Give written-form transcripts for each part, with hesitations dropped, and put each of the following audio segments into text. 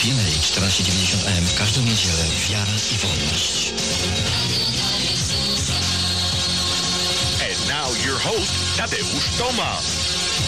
PMA 1490 AM w każdą niedzielę. Wiara i wolność. And now your host, Tadeusz Tomasz.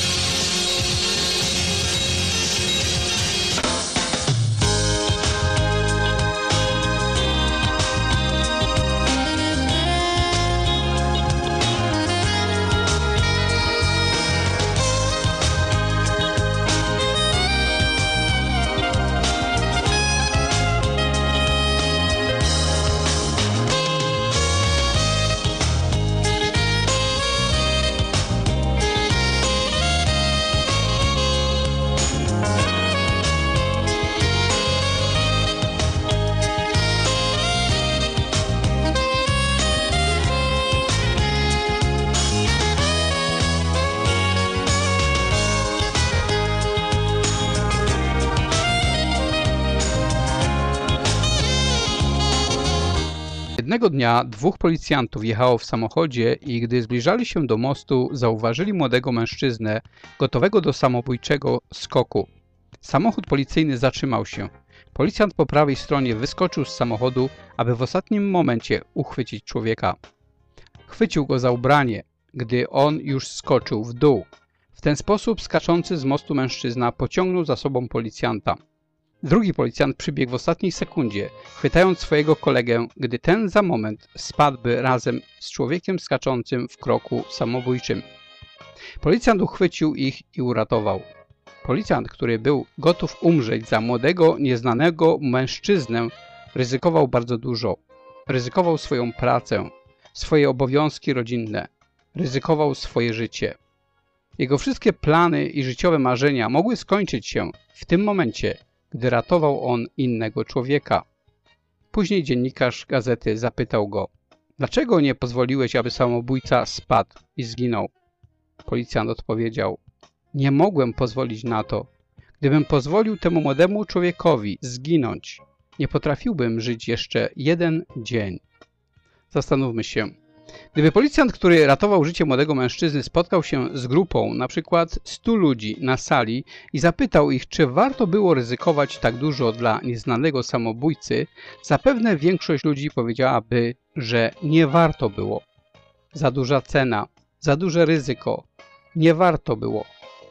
Pewnego dnia dwóch policjantów jechało w samochodzie i gdy zbliżali się do mostu, zauważyli młodego mężczyznę gotowego do samobójczego skoku. Samochód policyjny zatrzymał się. Policjant po prawej stronie wyskoczył z samochodu, aby w ostatnim momencie uchwycić człowieka. Chwycił go za ubranie, gdy on już skoczył w dół. W ten sposób skaczący z mostu mężczyzna pociągnął za sobą policjanta. Drugi policjant przybiegł w ostatniej sekundzie, chwytając swojego kolegę, gdy ten za moment spadłby razem z człowiekiem skaczącym w kroku samobójczym. Policjant uchwycił ich i uratował. Policjant, który był gotów umrzeć za młodego, nieznanego mężczyznę, ryzykował bardzo dużo. Ryzykował swoją pracę, swoje obowiązki rodzinne, ryzykował swoje życie. Jego wszystkie plany i życiowe marzenia mogły skończyć się w tym momencie, gdy ratował on innego człowieka. Później dziennikarz gazety zapytał go: dlaczego nie pozwoliłeś, aby samobójca spadł i zginął? Policjant odpowiedział: nie mogłem pozwolić na to. Gdybym pozwolił temu młodemu człowiekowi zginąć, nie potrafiłbym żyć jeszcze jeden dzień. Zastanówmy się. Gdyby policjant, który ratował życie młodego mężczyzny, spotkał się z grupą, na przykład 100 ludzi na sali i zapytał ich, czy warto było ryzykować tak dużo dla nieznanego samobójcy, zapewne większość ludzi powiedziałaby, że nie warto było. Za duża cena, za duże ryzyko, nie warto było.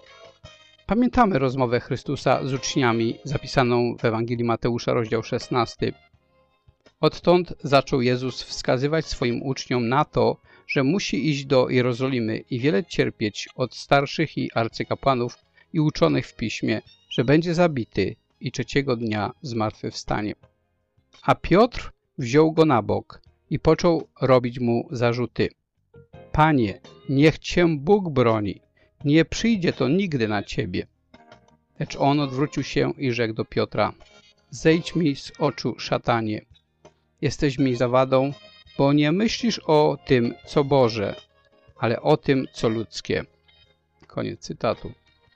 Pamiętamy rozmowę Chrystusa z uczniami zapisaną w Ewangelii Mateusza, rozdział 16. Odtąd zaczął Jezus wskazywać swoim uczniom na to, że musi iść do Jerozolimy i wiele cierpieć od starszych i arcykapłanów i uczonych w piśmie, że będzie zabity i trzeciego dnia zmartwychwstanie. A Piotr wziął go na bok i począł robić mu zarzuty. Panie, niech cię Bóg broni, nie przyjdzie to nigdy na ciebie. Lecz on odwrócił się i rzekł do Piotra: zejdź mi z oczu, szatanie. Jesteś mi zawadą, bo nie myślisz o tym, co Boże, ale o tym, co ludzkie. Koniec cytatu.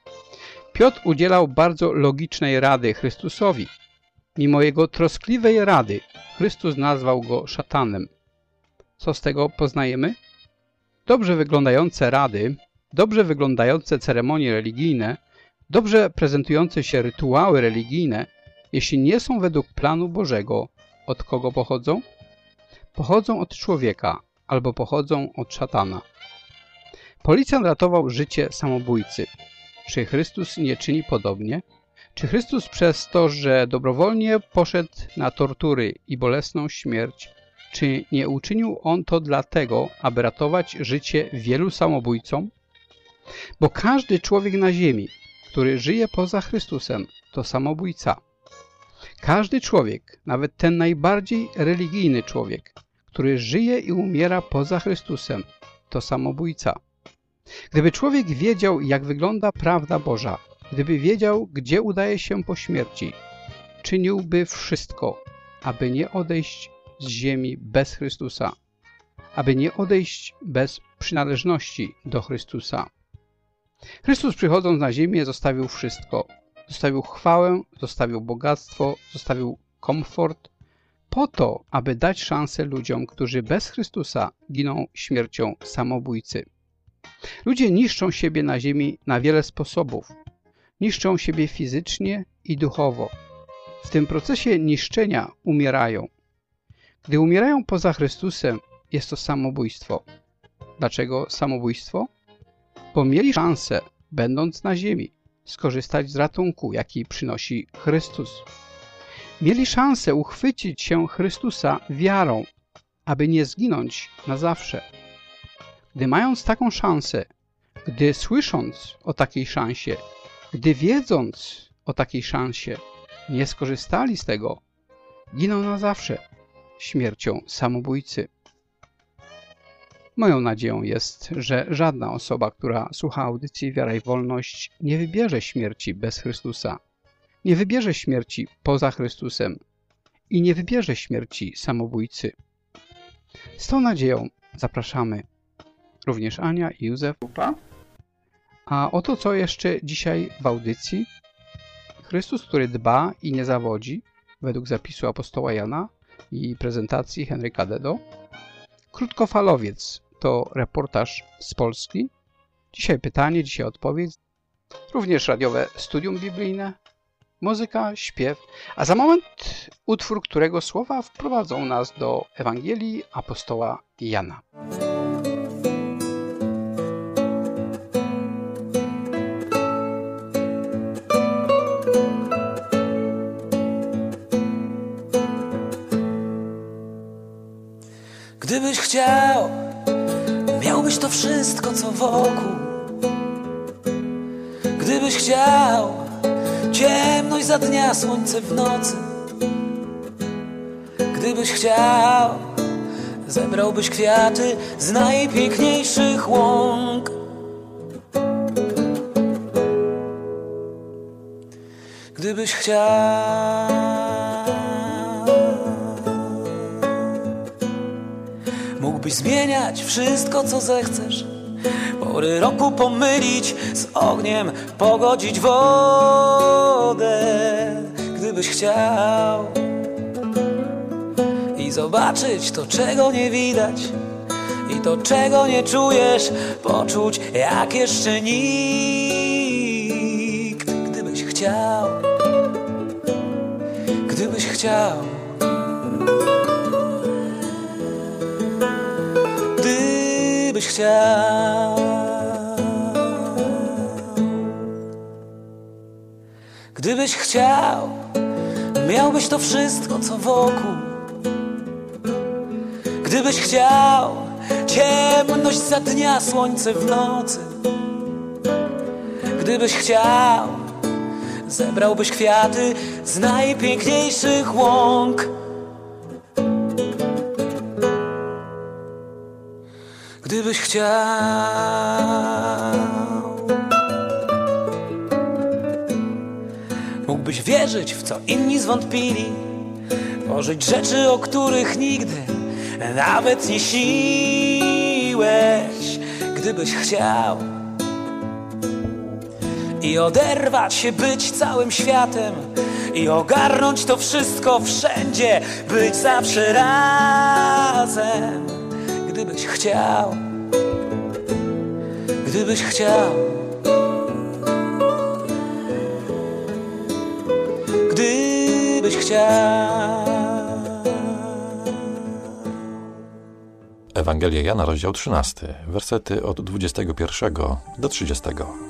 Piotr udzielał bardzo logicznej rady Chrystusowi. Mimo jego troskliwej rady, Chrystus nazwał go szatanem. Co z tego poznajemy? Dobrze wyglądające rady, dobrze wyglądające ceremonie religijne, dobrze prezentujące się rytuały religijne, jeśli nie są według planu Bożego, od kogo pochodzą? Pochodzą od człowieka albo pochodzą od szatana. Policjant ratował życie samobójcy. Czy Chrystus nie czyni podobnie? Czy Chrystus przez to, że dobrowolnie poszedł na tortury i bolesną śmierć, czy nie uczynił On to dlatego, aby ratować życie wielu samobójcom? Bo każdy człowiek na ziemi, który żyje poza Chrystusem, to samobójca. Każdy człowiek, nawet ten najbardziej religijny człowiek, który żyje i umiera poza Chrystusem, to samobójca. Gdyby człowiek wiedział, jak wygląda prawda Boża, gdyby wiedział, gdzie udaje się po śmierci, czyniłby wszystko, aby nie odejść z ziemi bez Chrystusa, aby nie odejść bez przynależności do Chrystusa. Chrystus, przychodząc na ziemię, zostawił wszystko. Zostawił chwałę, zostawił bogactwo, zostawił komfort, po to, aby dać szansę ludziom, którzy bez Chrystusa giną śmiercią samobójcy. Ludzie niszczą siebie na ziemi na wiele sposobów. Niszczą siebie fizycznie i duchowo. W tym procesie niszczenia umierają. Gdy umierają poza Chrystusem, jest to samobójstwo. Dlaczego samobójstwo? Bo mieli szansę, będąc na ziemi, skorzystać z ratunku, jaki przynosi Chrystus. Mieli szansę uchwycić się Chrystusa wiarą, aby nie zginąć na zawsze. Gdy mając taką szansę, gdy słysząc o takiej szansie, gdy wiedząc o takiej szansie, nie skorzystali z tego, giną na zawsze śmiercią samobójcy. Moją nadzieją jest, że żadna osoba, która słucha audycji Wiara i Wolność, nie wybierze śmierci bez Chrystusa, nie wybierze śmierci poza Chrystusem i nie wybierze śmierci samobójcy. Z tą nadzieją zapraszamy również Ania i Józef. A oto co jeszcze dzisiaj w audycji. Chrystus, który dba i nie zawodzi, według zapisu apostoła Jana i prezentacji Henryka Dedo. Krótkofalowiec to reportaż z Polski. Dzisiaj pytanie, dzisiaj odpowiedź. Również radiowe studium biblijne, muzyka, śpiew. A za moment utwór, którego słowa wprowadzą nas do Ewangelii apostoła Jana. Gdybyś chciał, miałbyś to wszystko, co wokół. Gdybyś chciał, ciemność za dnia, słońce w nocy. Gdybyś chciał, zebrałbyś kwiaty z najpiękniejszych łąk. Gdybyś chciał, mógłbyś zmieniać wszystko, co zechcesz. Pory roku pomylić z ogniem, pogodzić wodę. Gdybyś chciał i zobaczyć to, czego nie widać, i to, czego nie czujesz, poczuć jak jeszcze nikt. Gdybyś chciał, gdybyś chciał, gdybyś chciał. Gdybyś chciał, miałbyś to wszystko, co wokół. Gdybyś chciał, ciemność za dnia, słońce w nocy. Gdybyś chciał, zebrałbyś kwiaty z najpiękniejszych łąk. Gdybyś chciał, mógłbyś wierzyć w co inni zwątpili, tworzyć rzeczy, o których nigdy nawet nie śniłeś. Gdybyś chciał i oderwać się, być całym światem i ogarnąć to wszystko wszędzie, być zawsze razem. Gdybyś chciał, gdybyś chciał, gdybyś chciał. Ewangelia Jana, rozdział 13, wersety od 21 do 30.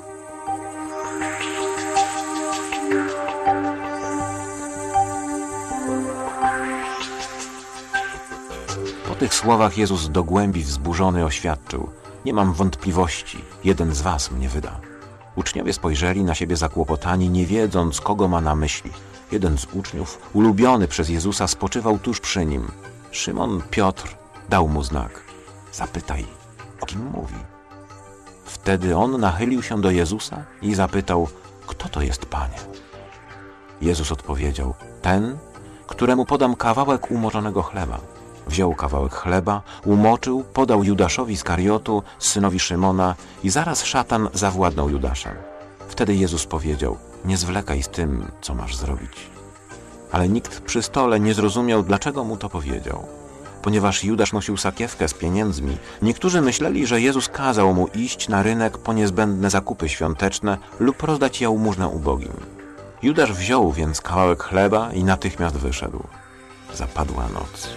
Po tych słowach Jezus do głębi wzburzony oświadczył: nie mam wątpliwości, jeden z was mnie wyda. Uczniowie spojrzeli na siebie zakłopotani, nie wiedząc, kogo ma na myśli. Jeden z uczniów, ulubiony przez Jezusa, spoczywał tuż przy nim. Szymon Piotr dał mu znak: zapytaj, o kim mówi. Wtedy on nachylił się do Jezusa i zapytał: kto to jest, Panie? Jezus odpowiedział: ten, któremu podam kawałek umoczonego chleba. Wziął kawałek chleba, umoczył, podał Judaszowi Iskariotu, synowi Szymona, i zaraz szatan zawładnął Judaszem. Wtedy Jezus powiedział: nie zwlekaj z tym, co masz zrobić. Ale nikt przy stole nie zrozumiał, dlaczego mu to powiedział. Ponieważ Judasz nosił sakiewkę z pieniędzmi, niektórzy myśleli, że Jezus kazał mu iść na rynek po niezbędne zakupy świąteczne lub rozdać jałmużnę ubogim. Judasz wziął więc kawałek chleba i natychmiast wyszedł. Zapadła noc.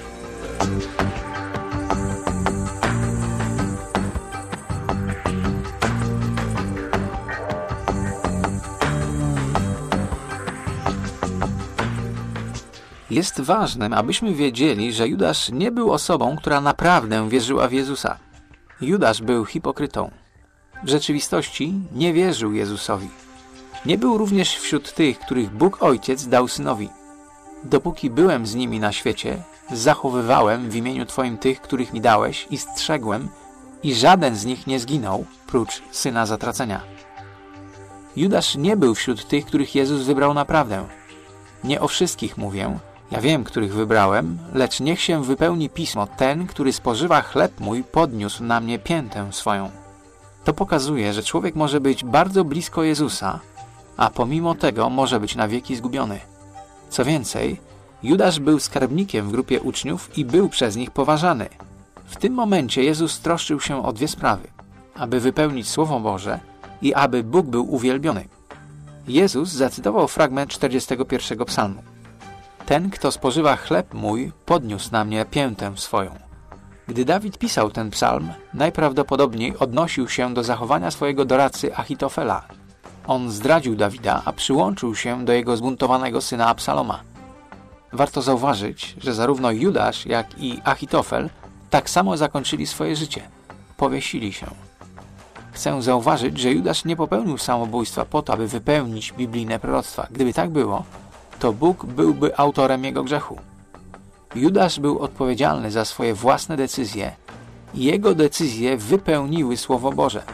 Jest ważne, abyśmy wiedzieli, że Judasz nie był osobą, która naprawdę wierzyła w Jezusa. Judasz był hipokrytą. W rzeczywistości nie wierzył Jezusowi. Nie był również wśród tych, których Bóg Ojciec dał Synowi. Dopóki byłem z nimi na świecie, zachowywałem w imieniu Twoim tych, których mi dałeś i strzegłem, i żaden z nich nie zginął, prócz Syna zatracenia. Judasz nie był wśród tych, których Jezus wybrał naprawdę. Nie o wszystkich mówię, ja wiem, których wybrałem, lecz niech się wypełni pismo, ten, który spożywa chleb mój, podniósł na mnie piętę swoją. To pokazuje, że człowiek może być bardzo blisko Jezusa, a pomimo tego może być na wieki zgubiony. Co więcej, Judasz był skarbnikiem w grupie uczniów i był przez nich poważany. W tym momencie Jezus troszczył się o dwie sprawy, aby wypełnić Słowo Boże i aby Bóg był uwielbiony. Jezus zacytował fragment 41 psalmu. Ten, kto spożywa chleb mój, podniósł na mnie piętę swoją. Gdy Dawid pisał ten psalm, najprawdopodobniej odnosił się do zachowania swojego doradcy Achitofela. On zdradził Dawida, a przyłączył się do jego zbuntowanego syna Absaloma. Warto zauważyć, że zarówno Judasz, jak i Achitofel tak samo zakończyli swoje życie. Powiesili się. Chcę zauważyć, że Judasz nie popełnił samobójstwa po to, aby wypełnić biblijne proroctwa. Gdyby tak było, to Bóg byłby autorem jego grzechu. Judasz był odpowiedzialny za swoje własne decyzje i jego decyzje wypełniły Słowo Boże.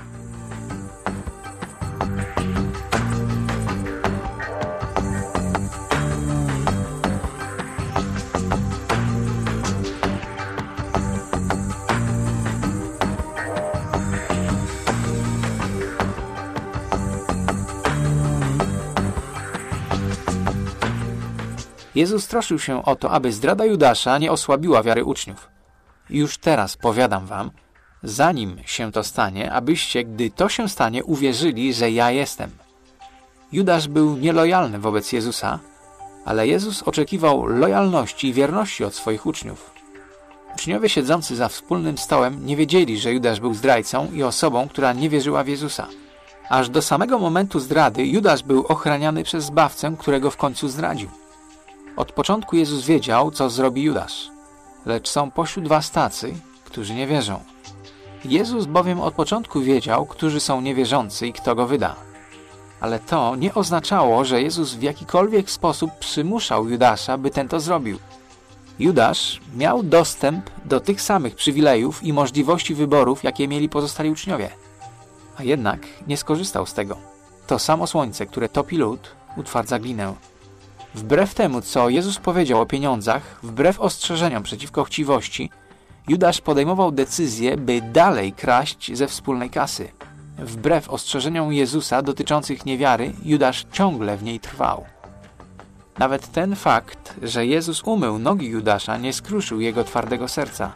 Jezus troszczył się o to, aby zdrada Judasza nie osłabiła wiary uczniów. Już teraz powiadam wam, zanim się to stanie, abyście, gdy to się stanie, uwierzyli, że ja jestem. Judasz był nielojalny wobec Jezusa, ale Jezus oczekiwał lojalności i wierności od swoich uczniów. Uczniowie siedzący za wspólnym stołem nie wiedzieli, że Judasz był zdrajcą i osobą, która nie wierzyła w Jezusa. Aż do samego momentu zdrady Judasz był ochraniany przez Zbawcę, którego w końcu zdradził. Od początku Jezus wiedział, co zrobi Judasz, lecz są pośród was tacy, którzy nie wierzą. Jezus bowiem od początku wiedział, którzy są niewierzący i kto go wyda. Ale to nie oznaczało, że Jezus w jakikolwiek sposób przymuszał Judasza, by ten to zrobił. Judasz miał dostęp do tych samych przywilejów i możliwości wyborów, jakie mieli pozostali uczniowie. A jednak nie skorzystał z tego. To samo słońce, które topi lód, utwardza glinę. Wbrew temu, co Jezus powiedział o pieniądzach, wbrew ostrzeżeniom przeciwko chciwości, Judasz podejmował decyzję, by dalej kraść ze wspólnej kasy. Wbrew ostrzeżeniom Jezusa dotyczących niewiary, Judasz ciągle w niej trwał. Nawet ten fakt, że Jezus umył nogi Judasza, nie skruszył jego twardego serca.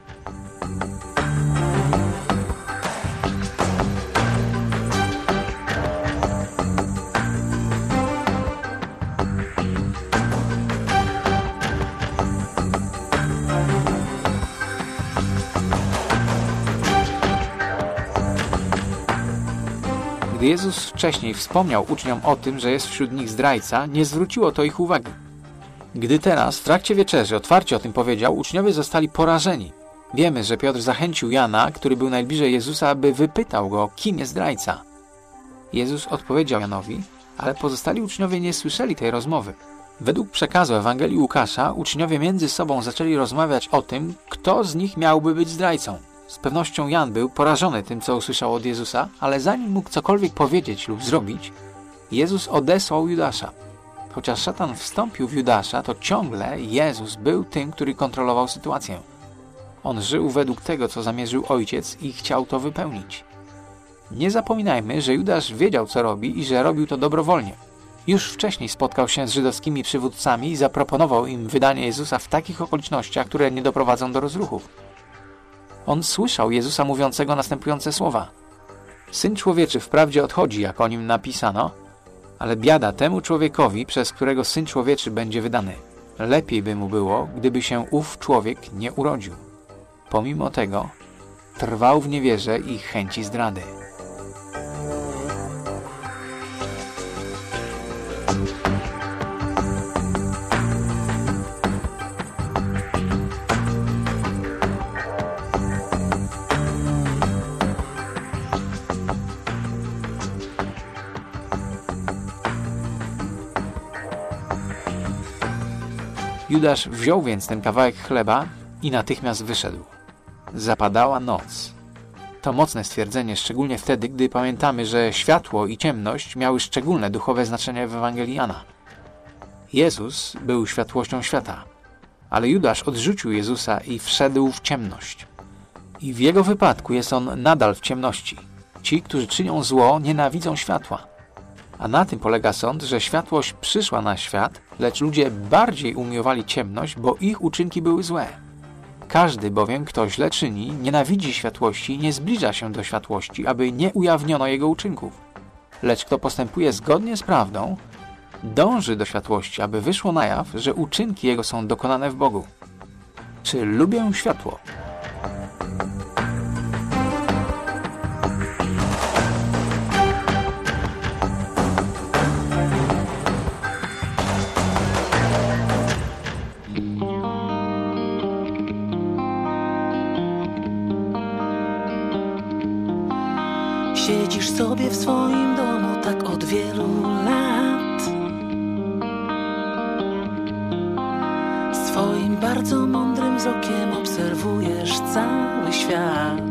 Gdy Jezus wcześniej wspomniał uczniom o tym, że jest wśród nich zdrajca, nie zwróciło to ich uwagi. Gdy teraz, w trakcie wieczerzy, otwarcie o tym powiedział, uczniowie zostali porażeni. Wiemy, że Piotr zachęcił Jana, który był najbliżej Jezusa, aby wypytał go, kim jest zdrajca. Jezus odpowiedział Janowi, ale pozostali uczniowie nie słyszeli tej rozmowy. Według przekazu Ewangelii Łukasza, uczniowie między sobą zaczęli rozmawiać o tym, kto z nich miałby być zdrajcą. Z pewnością Jan był porażony tym, co usłyszał od Jezusa, ale zanim mógł cokolwiek powiedzieć lub zrobić, Jezus odesłał Judasza. Chociaż szatan wstąpił w Judasza, to ciągle Jezus był tym, który kontrolował sytuację. On żył według tego, co zamierzył Ojciec i chciał to wypełnić. Nie zapominajmy, że Judasz wiedział, co robi i że robił to dobrowolnie. Już wcześniej spotkał się z żydowskimi przywódcami i zaproponował im wydanie Jezusa w takich okolicznościach, które nie doprowadzą do rozruchów. On słyszał Jezusa mówiącego następujące słowa. Syn Człowieczy wprawdzie odchodzi, jak o nim napisano, ale biada temu człowiekowi, przez którego Syn Człowieczy będzie wydany. Lepiej by mu było, gdyby się ów człowiek nie urodził. Pomimo tego trwał w niewierze i chęci zdrady. Judasz wziął więc ten kawałek chleba i natychmiast wyszedł. Zapadała noc. To mocne stwierdzenie, szczególnie wtedy, gdy pamiętamy, że światło i ciemność miały szczególne duchowe znaczenie w Ewangelii Jana. Jezus był światłością świata, ale Judasz odrzucił Jezusa i wszedł w ciemność. I w jego wypadku jest on nadal w ciemności. Ci, którzy czynią zło, nienawidzą światła. A na tym polega sąd, że światłość przyszła na świat, lecz ludzie bardziej umiłowali ciemność, bo ich uczynki były złe. Każdy bowiem, kto źle czyni, nienawidzi światłości i nie zbliża się do światłości, aby nie ujawniono jego uczynków. Lecz kto postępuje zgodnie z prawdą, dąży do światłości, aby wyszło na jaw, że uczynki jego są dokonane w Bogu. Czy lubię światło? Siedzisz sobie w swoim domu tak od wielu lat. Swoim bardzo mądrym wzrokiem obserwujesz cały świat.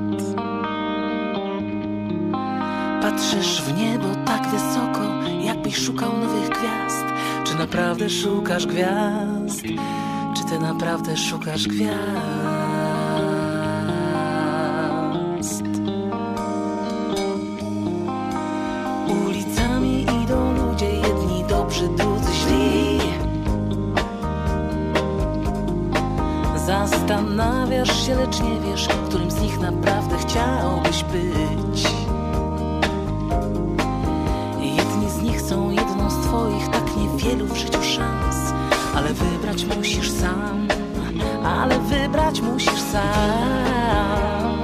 Patrzysz w niebo tak wysoko, jakbyś szukał nowych gwiazd. Czy naprawdę szukasz gwiazd? Czy ty naprawdę szukasz gwiazd? Ulicami idą ludzie, jedni dobrzy, drudzy źli. Zastanawiasz się, lecz nie wiesz, którym z nich naprawdę chciałbyś być. Jedni z nich są jedną z twoich tak niewielu w życiu szans. Ale wybrać musisz sam, ale wybrać musisz sam.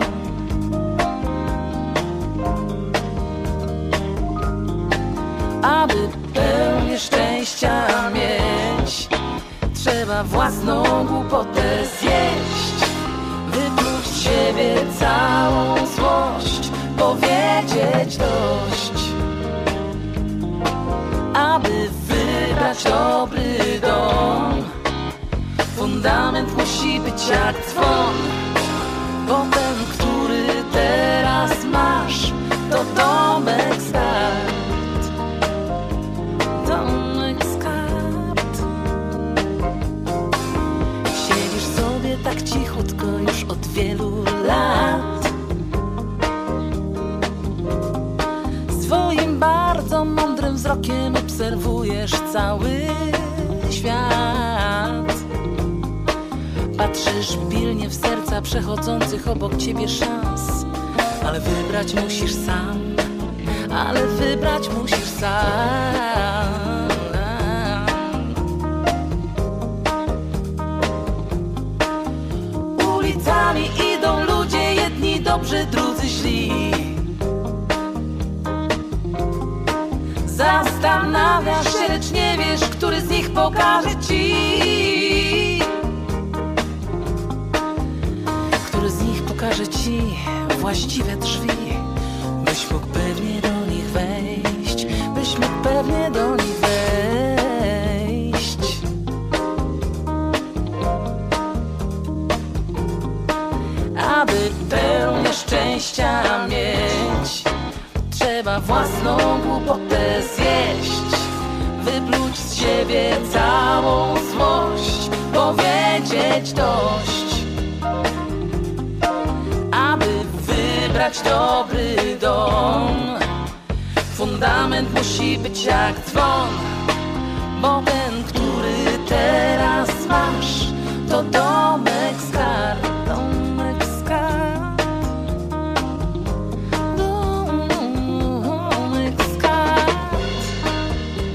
Aby pełnię szczęścia mieć, trzeba własną głupotę zjeść. Wypluć z siebie całą złość, powiedzieć dość. Aby wybrać dobry dom, fundament musi być jak dzwon. Bo ten, który teraz masz, to domek z kart. Domek z kart. Siedzisz sobie tak cichutko już od wielu lat. Swoim bardzo mądrym wzrokiem obserwujesz cały świat. Patrzysz pilnie w serca przechodzących obok ciebie szans. Ale wybrać musisz sam, ale wybrać musisz sam. Ulicami idą ludzie, jedni dobrzy, drudzy źli. Zastanawiasz się, lecz nie wiesz, który z nich pokaże ci. Który z nich pokaże ci właściwe drzwi. Byś mógł pewnie do nich wejść, byś mógł pewnie do nich wejść. Aby pełnię szczęścia mieć, trzeba własną głupotę zjeść. Wypluć z siebie całą złość, powiedzieć dość. Aby wybrać dobry dom, fundament musi być jak dzwon. Bo ten, który teraz masz, to domek z kart. Domek z kart. Domek z kart.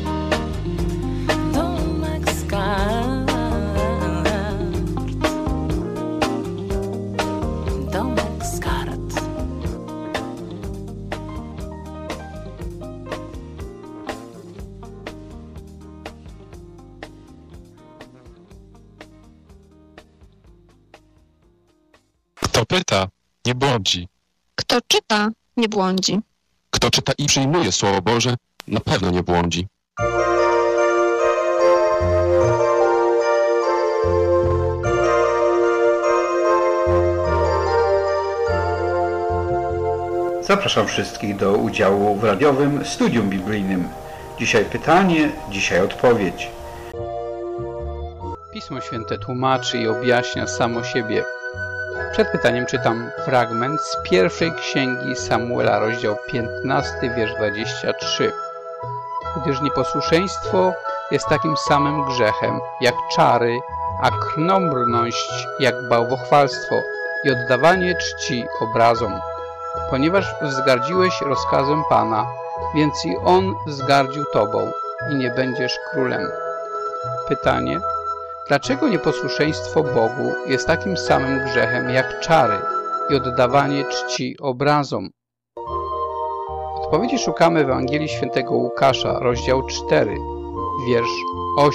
pyta, nie błądzi. Kto czyta, nie błądzi. Kto czyta i przyjmuje Słowo Boże, na pewno nie błądzi. Zapraszam wszystkich do udziału w radiowym studium biblijnym. Dzisiaj pytanie, dzisiaj odpowiedź. Pismo Święte tłumaczy i objaśnia samo siebie. Przed pytaniem czytam fragment z pierwszej księgi Samuela, rozdział 15, wiersz 23. Gdyż nieposłuszeństwo jest takim samym grzechem jak czary, a krnąbrność jak bałwochwalstwo i oddawanie czci obrazom. Ponieważ wzgardziłeś rozkazem Pana, więc i On wzgardził Tobą i nie będziesz królem. Pytanie: dlaczego nieposłuszeństwo Bogu jest takim samym grzechem jak czary i oddawanie czci obrazom? Odpowiedzi szukamy w Ewangelii Świętego Łukasza, rozdział 4, wiersz 8.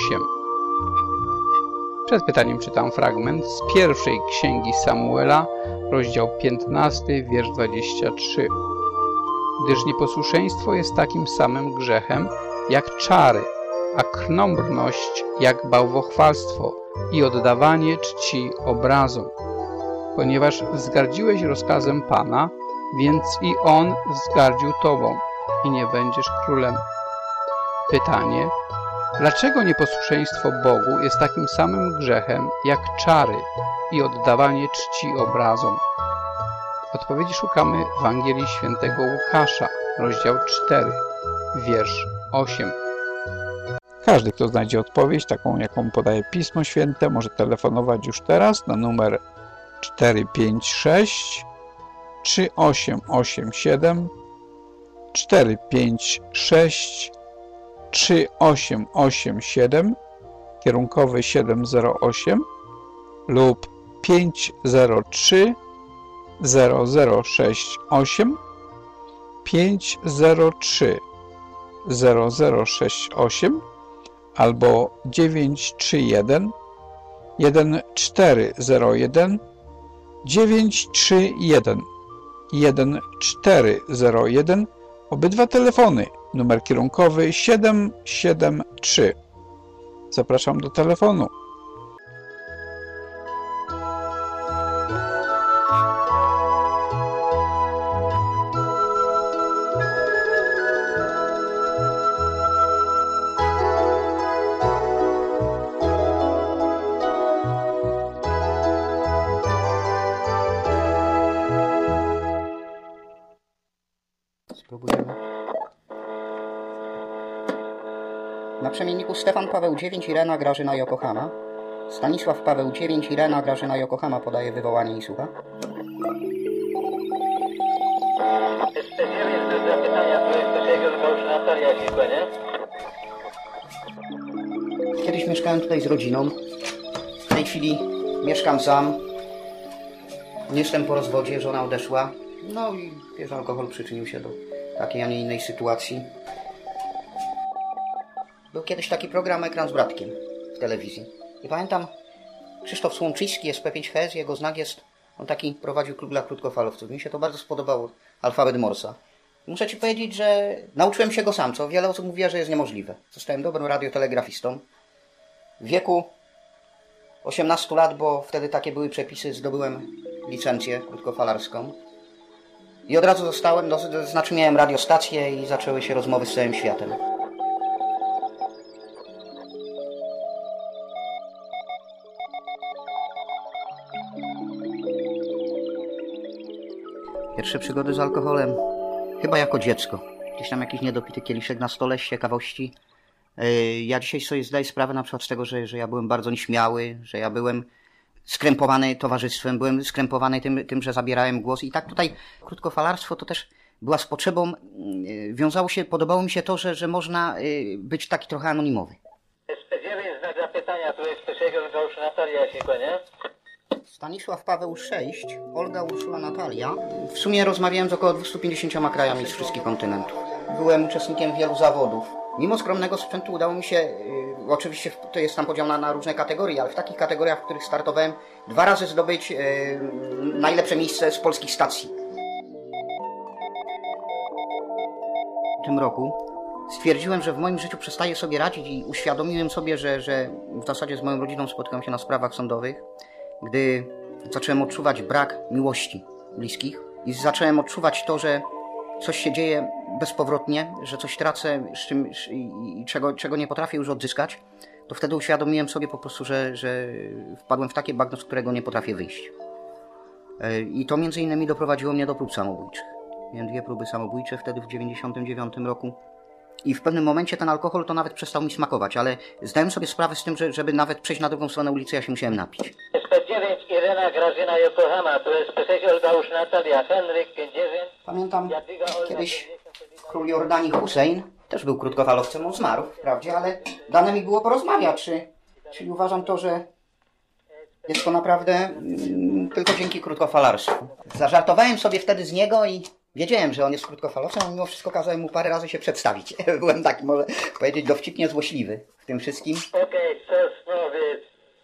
Przed pytaniem czytam fragment z pierwszej księgi Samuela, rozdział 15, wiersz 23. Gdyż nieposłuszeństwo jest takim samym grzechem jak czary, a krnąbrność jak bałwochwalstwo i oddawanie czci obrazom. Ponieważ wzgardziłeś rozkazem Pana, więc i On wzgardził Tobą i nie będziesz królem. Pytanie: dlaczego nieposłuszeństwo Bogu jest takim samym grzechem jak czary i oddawanie czci obrazom? Odpowiedzi szukamy w Ewangelii Świętego Łukasza, rozdział 4, wiersz 8. Każdy, kto znajdzie odpowiedź, taką jaką podaje Pismo Święte, może telefonować już teraz na numer 456 3887 456 3887, kierunkowy 708 lub 503 0068 503 0068 albo 931 1401 931 1401. Obydwa telefony, numer kierunkowy 773. Zapraszam do telefonu. Spróbujemy. Na przemienniku Stefan Paweł IX, Irena, Grażyna, Yokohama. Stanisław Paweł IX, Irena, Grażyna, Yokohama podaje wywołanie i słucha. Kiedyś mieszkałem tutaj z rodziną. W tej chwili mieszkam sam. Jestem po rozwodzie, żona odeszła. No i wiesz, alkohol przyczynił się do takiej, a nie innej sytuacji. Był kiedyś taki program Ekran z Bratkiem w telewizji. I pamiętam, Krzysztof Słomczyński, SP5HS, jego znak jest, on taki prowadził klub dla krótkofalowców. Mi się to bardzo spodobało, alfabet Morsa. I muszę Ci powiedzieć, że nauczyłem się go sam, co wiele osób mówiła, że jest niemożliwe. Zostałem dobrym radiotelegrafistą. W wieku 18 lat, bo wtedy takie były przepisy, zdobyłem licencję krótkofalarską. I od razu zostałem, znaczy miałem radiostację i zaczęły się rozmowy z całym światem. Pierwsze przygody z alkoholem chyba jako dziecko. Gdzieś tam jakiś niedopity kieliszek na stole z ciekawości. Ja dzisiaj sobie zdaję sprawę na przykład z tego, że ja byłem bardzo nieśmiały, że ja byłem skrępowany towarzystwem, byłem skrępowany tym, że zabierałem głos. I tak tutaj krótkofalarstwo to też była z potrzebą, wiązało się, podobało mi się to, że można być taki trochę anonimowy. SP9 znak zapytania, tu jest Olga Urszula Natalia się kłania. Stanisław Paweł 6, Olga Urszula Natalia. W sumie rozmawiałem z około 250 krajami z wszystkich kontynentów. Byłem uczestnikiem wielu zawodów. Mimo skromnego sprzętu udało mi się oczywiście to jest tam podział na różne kategorie, ale w takich kategoriach, w których startowałem, 2 razy zdobyć najlepsze miejsce z polskich stacji. W tym roku stwierdziłem, że w moim życiu przestaję sobie radzić i uświadomiłem sobie, że w zasadzie z moją rodziną spotykam się na sprawach sądowych, gdy zacząłem odczuwać brak miłości bliskich i zacząłem odczuwać to, że coś się dzieje bezpowrotnie, że coś tracę i czego nie potrafię już odzyskać, to wtedy uświadomiłem sobie po prostu, że wpadłem w takie bagno, z którego nie potrafię wyjść. I to między innymi doprowadziło mnie do prób samobójczych. Miałem 2 próby samobójcze wtedy w 99 roku. I w pewnym momencie ten alkohol to nawet przestał mi smakować, ale zdałem sobie sprawę z tym, że żeby nawet przejść na drugą stronę ulicy, ja się musiałem napić. SP9 Irena Grażyna Yokohama, to jest SP6 Olga już Natalia, Henryk 59. Pamiętam kiedyś król Jordanii Hussein, też był krótkofalowcem, on zmarł wprawdzie, ale dane mi było porozmawiać, czyli uważam to, że jest to naprawdę tylko dzięki krótkofalarstwu. Zażartowałem sobie wtedy z niego i wiedziałem, że on jest krótkofalowcem, a mimo wszystko kazałem mu parę razy się przedstawić. Byłem taki, może powiedzieć, dowcipnie złośliwy w tym wszystkim. Okej, Sosnowiec,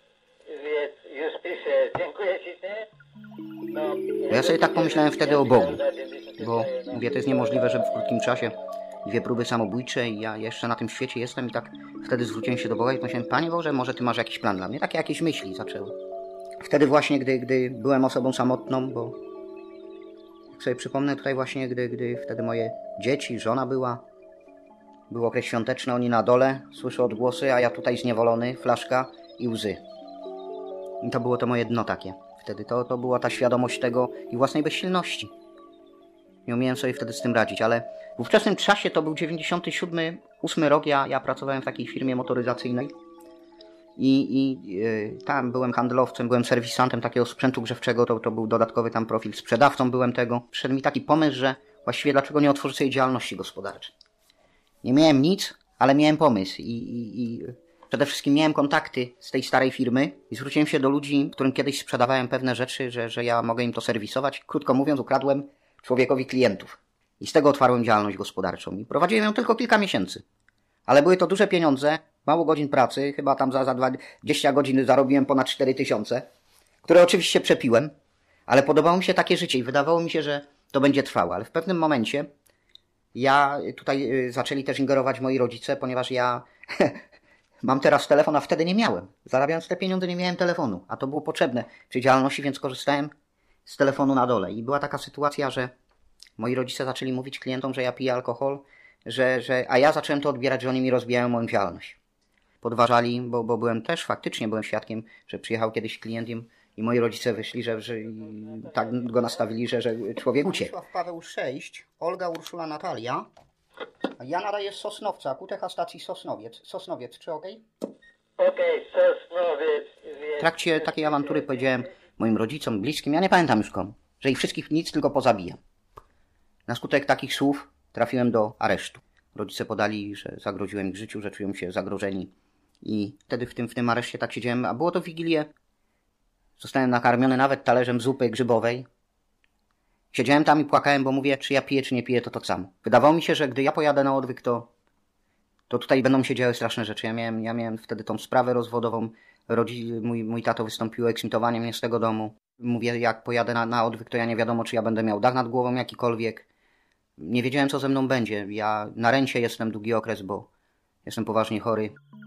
już piszę, dziękuję Ci. No, ja sobie tak pomyślałem wtedy o Bogu, bo mówię, to jest niemożliwe, żeby w krótkim czasie 2 próby samobójcze i ja jeszcze na tym świecie jestem i tak wtedy zwróciłem się do Boga i pomyślałem, Panie Boże, może Ty masz jakiś plan dla mnie? Takie jakieś myśli zaczęły. Wtedy właśnie, gdy byłem osobą samotną, bo jak sobie przypomnę tutaj właśnie, gdy wtedy moje dzieci, żona był okres świąteczny, oni na dole, słyszę odgłosy, a ja tutaj zniewolony, flaszka i łzy. I to było to moje dno takie. Wtedy to była ta świadomość tego i własnej bezsilności. Nie umiałem sobie wtedy z tym radzić, ale w ówczesnym czasie to był 97-8 rok, ja pracowałem w takiej firmie motoryzacyjnej i tam byłem handlowcem, byłem serwisantem takiego sprzętu grzewczego, to był dodatkowy tam profil, sprzedawcą byłem tego. Przyszedł mi taki pomysł, że właściwie dlaczego nie otworzyć sobie działalności gospodarczej. Nie miałem nic, ale miałem pomysł i przede wszystkim miałem kontakty z tej starej firmy i zwróciłem się do ludzi, którym kiedyś sprzedawałem pewne rzeczy, że ja mogę im to serwisować. Krótko mówiąc, ukradłem człowiekowi klientów. I z tego otwarłem działalność gospodarczą. I prowadziłem ją tylko kilka miesięcy. Ale były to duże pieniądze, mało godzin pracy, chyba tam za 20 godzin zarobiłem ponad 4000, które oczywiście przepiłem, ale podobało mi się takie życie i wydawało mi się, że to będzie trwało. Ale w pewnym momencie tutaj zaczęli też ingerować moi rodzice, ponieważ ja mam teraz telefon, a wtedy nie miałem. Zarabiając te pieniądze nie miałem telefonu, a to było potrzebne przy działalności, więc korzystałem z telefonu na dole. I była taka sytuacja, że moi rodzice zaczęli mówić klientom, że ja piję alkohol, a ja zacząłem to odbierać, że oni mi rozbijają moją działalność. Podważali, bo faktycznie byłem świadkiem, że przyjechał kiedyś klient i moi rodzice wyszli, że tak go nastawili, że człowiek uciekł. Paweł 6, Olga Urszula Natalia, a ja nadaję z Sosnowca, QTH stacji Sosnowiec, czy okej? Okej, Sosnowiec. W trakcie takiej awantury powiedziałem moim rodzicom, bliskim, ja nie pamiętam już komu, że ich wszystkich nic tylko pozabijam. Na skutek takich słów trafiłem do aresztu. Rodzice podali, że zagroziłem ich życiu, że czują się zagrożeni. I wtedy w tym areszcie tak siedziałem, a było to w Wigilię. Zostałem nakarmiony nawet talerzem zupy grzybowej. Siedziałem tam i płakałem, bo mówię, czy ja piję, czy nie piję, to samo. Wydawało mi się, że gdy ja pojadę na odwyk, to tutaj będą się działy straszne rzeczy. Ja miałem wtedy tą sprawę rozwodową. Mój tato wystąpił o eksmitowanie mnie z tego domu. Mówię, jak pojadę na odwyk, to ja nie wiadomo, czy ja będę miał dach nad głową jakikolwiek. Nie wiedziałem, co ze mną będzie. Ja na rencie jestem długi okres, bo jestem poważnie chory.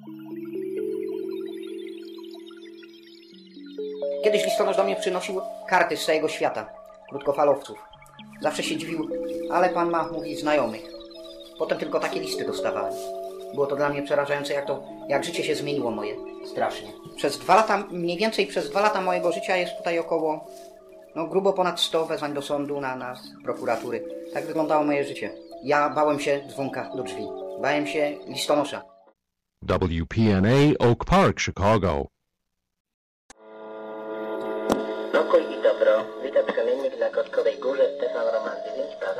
Kiedyś listonosz do mnie przynosił karty z całego świata, krótkofalowców. Zawsze się dziwił, ale pan ma, mówi, znajomych. Potem tylko takie listy dostawałem. Było to dla mnie przerażające, jak życie się zmieniło moje. Strasznie. Mniej więcej przez 2 lata mojego życia jest tutaj około, grubo ponad 100 wezwań do sądu na prokuratury. Tak wyglądało moje życie. Ja bałem się dzwonka do drzwi. Bałem się listonosza. WPNA Oak Park, Chicago. Pokój i dobro. Witam przemiennik na Kotkowej Górze, Stefan Roman 9, Paweł.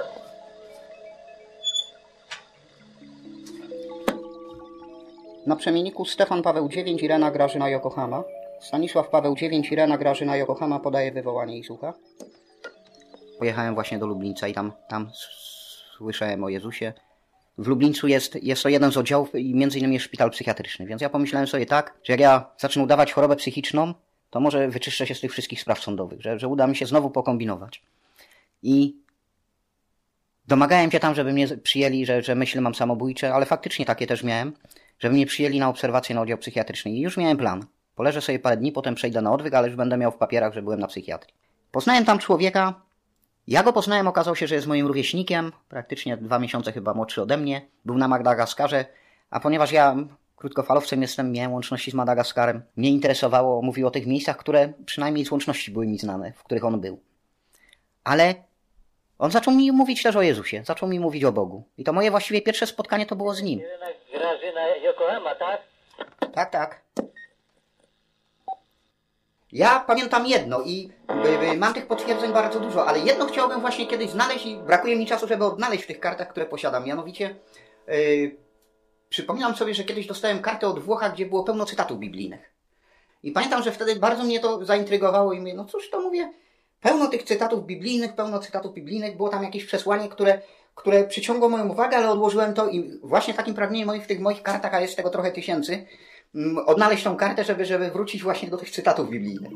Na przemienniku Stefan Paweł 9, Irena Grażyna Yokohama. Stanisław Paweł 9, Irena Grażyna Yokohama podaje wywołanie i słucha. Pojechałem właśnie do Lublińca i tam słyszałem o Jezusie. w Lublińcu jest to jeden z oddziałów i między innymi jest szpital psychiatryczny. Więc ja pomyślałem sobie tak, że jak ja zacznę udawać chorobę psychiczną, to może wyczyszczę się z tych wszystkich spraw sądowych, że uda mi się znowu pokombinować. I domagałem się tam, żeby mnie przyjęli, że myśli mam samobójcze, ale faktycznie takie też miałem, żeby mnie przyjęli na obserwację na oddział psychiatryczny. I już miałem plan. Poleżę sobie parę dni, potem przejdę na odwyk, ale już będę miał w papierach, że byłem na psychiatrii. Poznałem tam człowieka. Ja go poznałem, okazało się, że jest moim rówieśnikiem, praktycznie 2 miesiące chyba młodszy ode mnie. Był na Madagaskarze, a ponieważ ja krótkofalowcem miałem łączności z Madagaskarem, mnie interesowało, mówił o tych miejscach, które przynajmniej z łączności były mi znane, w których on był. Ale on zaczął mi mówić też o Jezusie, zaczął mi mówić o Bogu. I to moje właściwie pierwsze spotkanie to było z nim. Grażyna Yokohama, tak? Tak. Ja pamiętam jedno i mam tych potwierdzeń bardzo dużo, ale jedno chciałbym właśnie kiedyś znaleźć i brakuje mi czasu, żeby odnaleźć w tych kartach, które posiadam. Mianowicie przypominam sobie, że kiedyś dostałem kartę od Włocha, gdzie było pełno cytatów biblijnych. I pamiętam, że wtedy bardzo mnie to zaintrygowało i mówię, no cóż to mówię, pełno tych cytatów biblijnych, było tam jakieś przesłanie, które przyciągło moją uwagę, ale odłożyłem to i właśnie takim pragnieniem w tych moich kartach, a jest tego trochę tysięcy, odnaleźć tą kartę, żeby wrócić właśnie do tych cytatów biblijnych.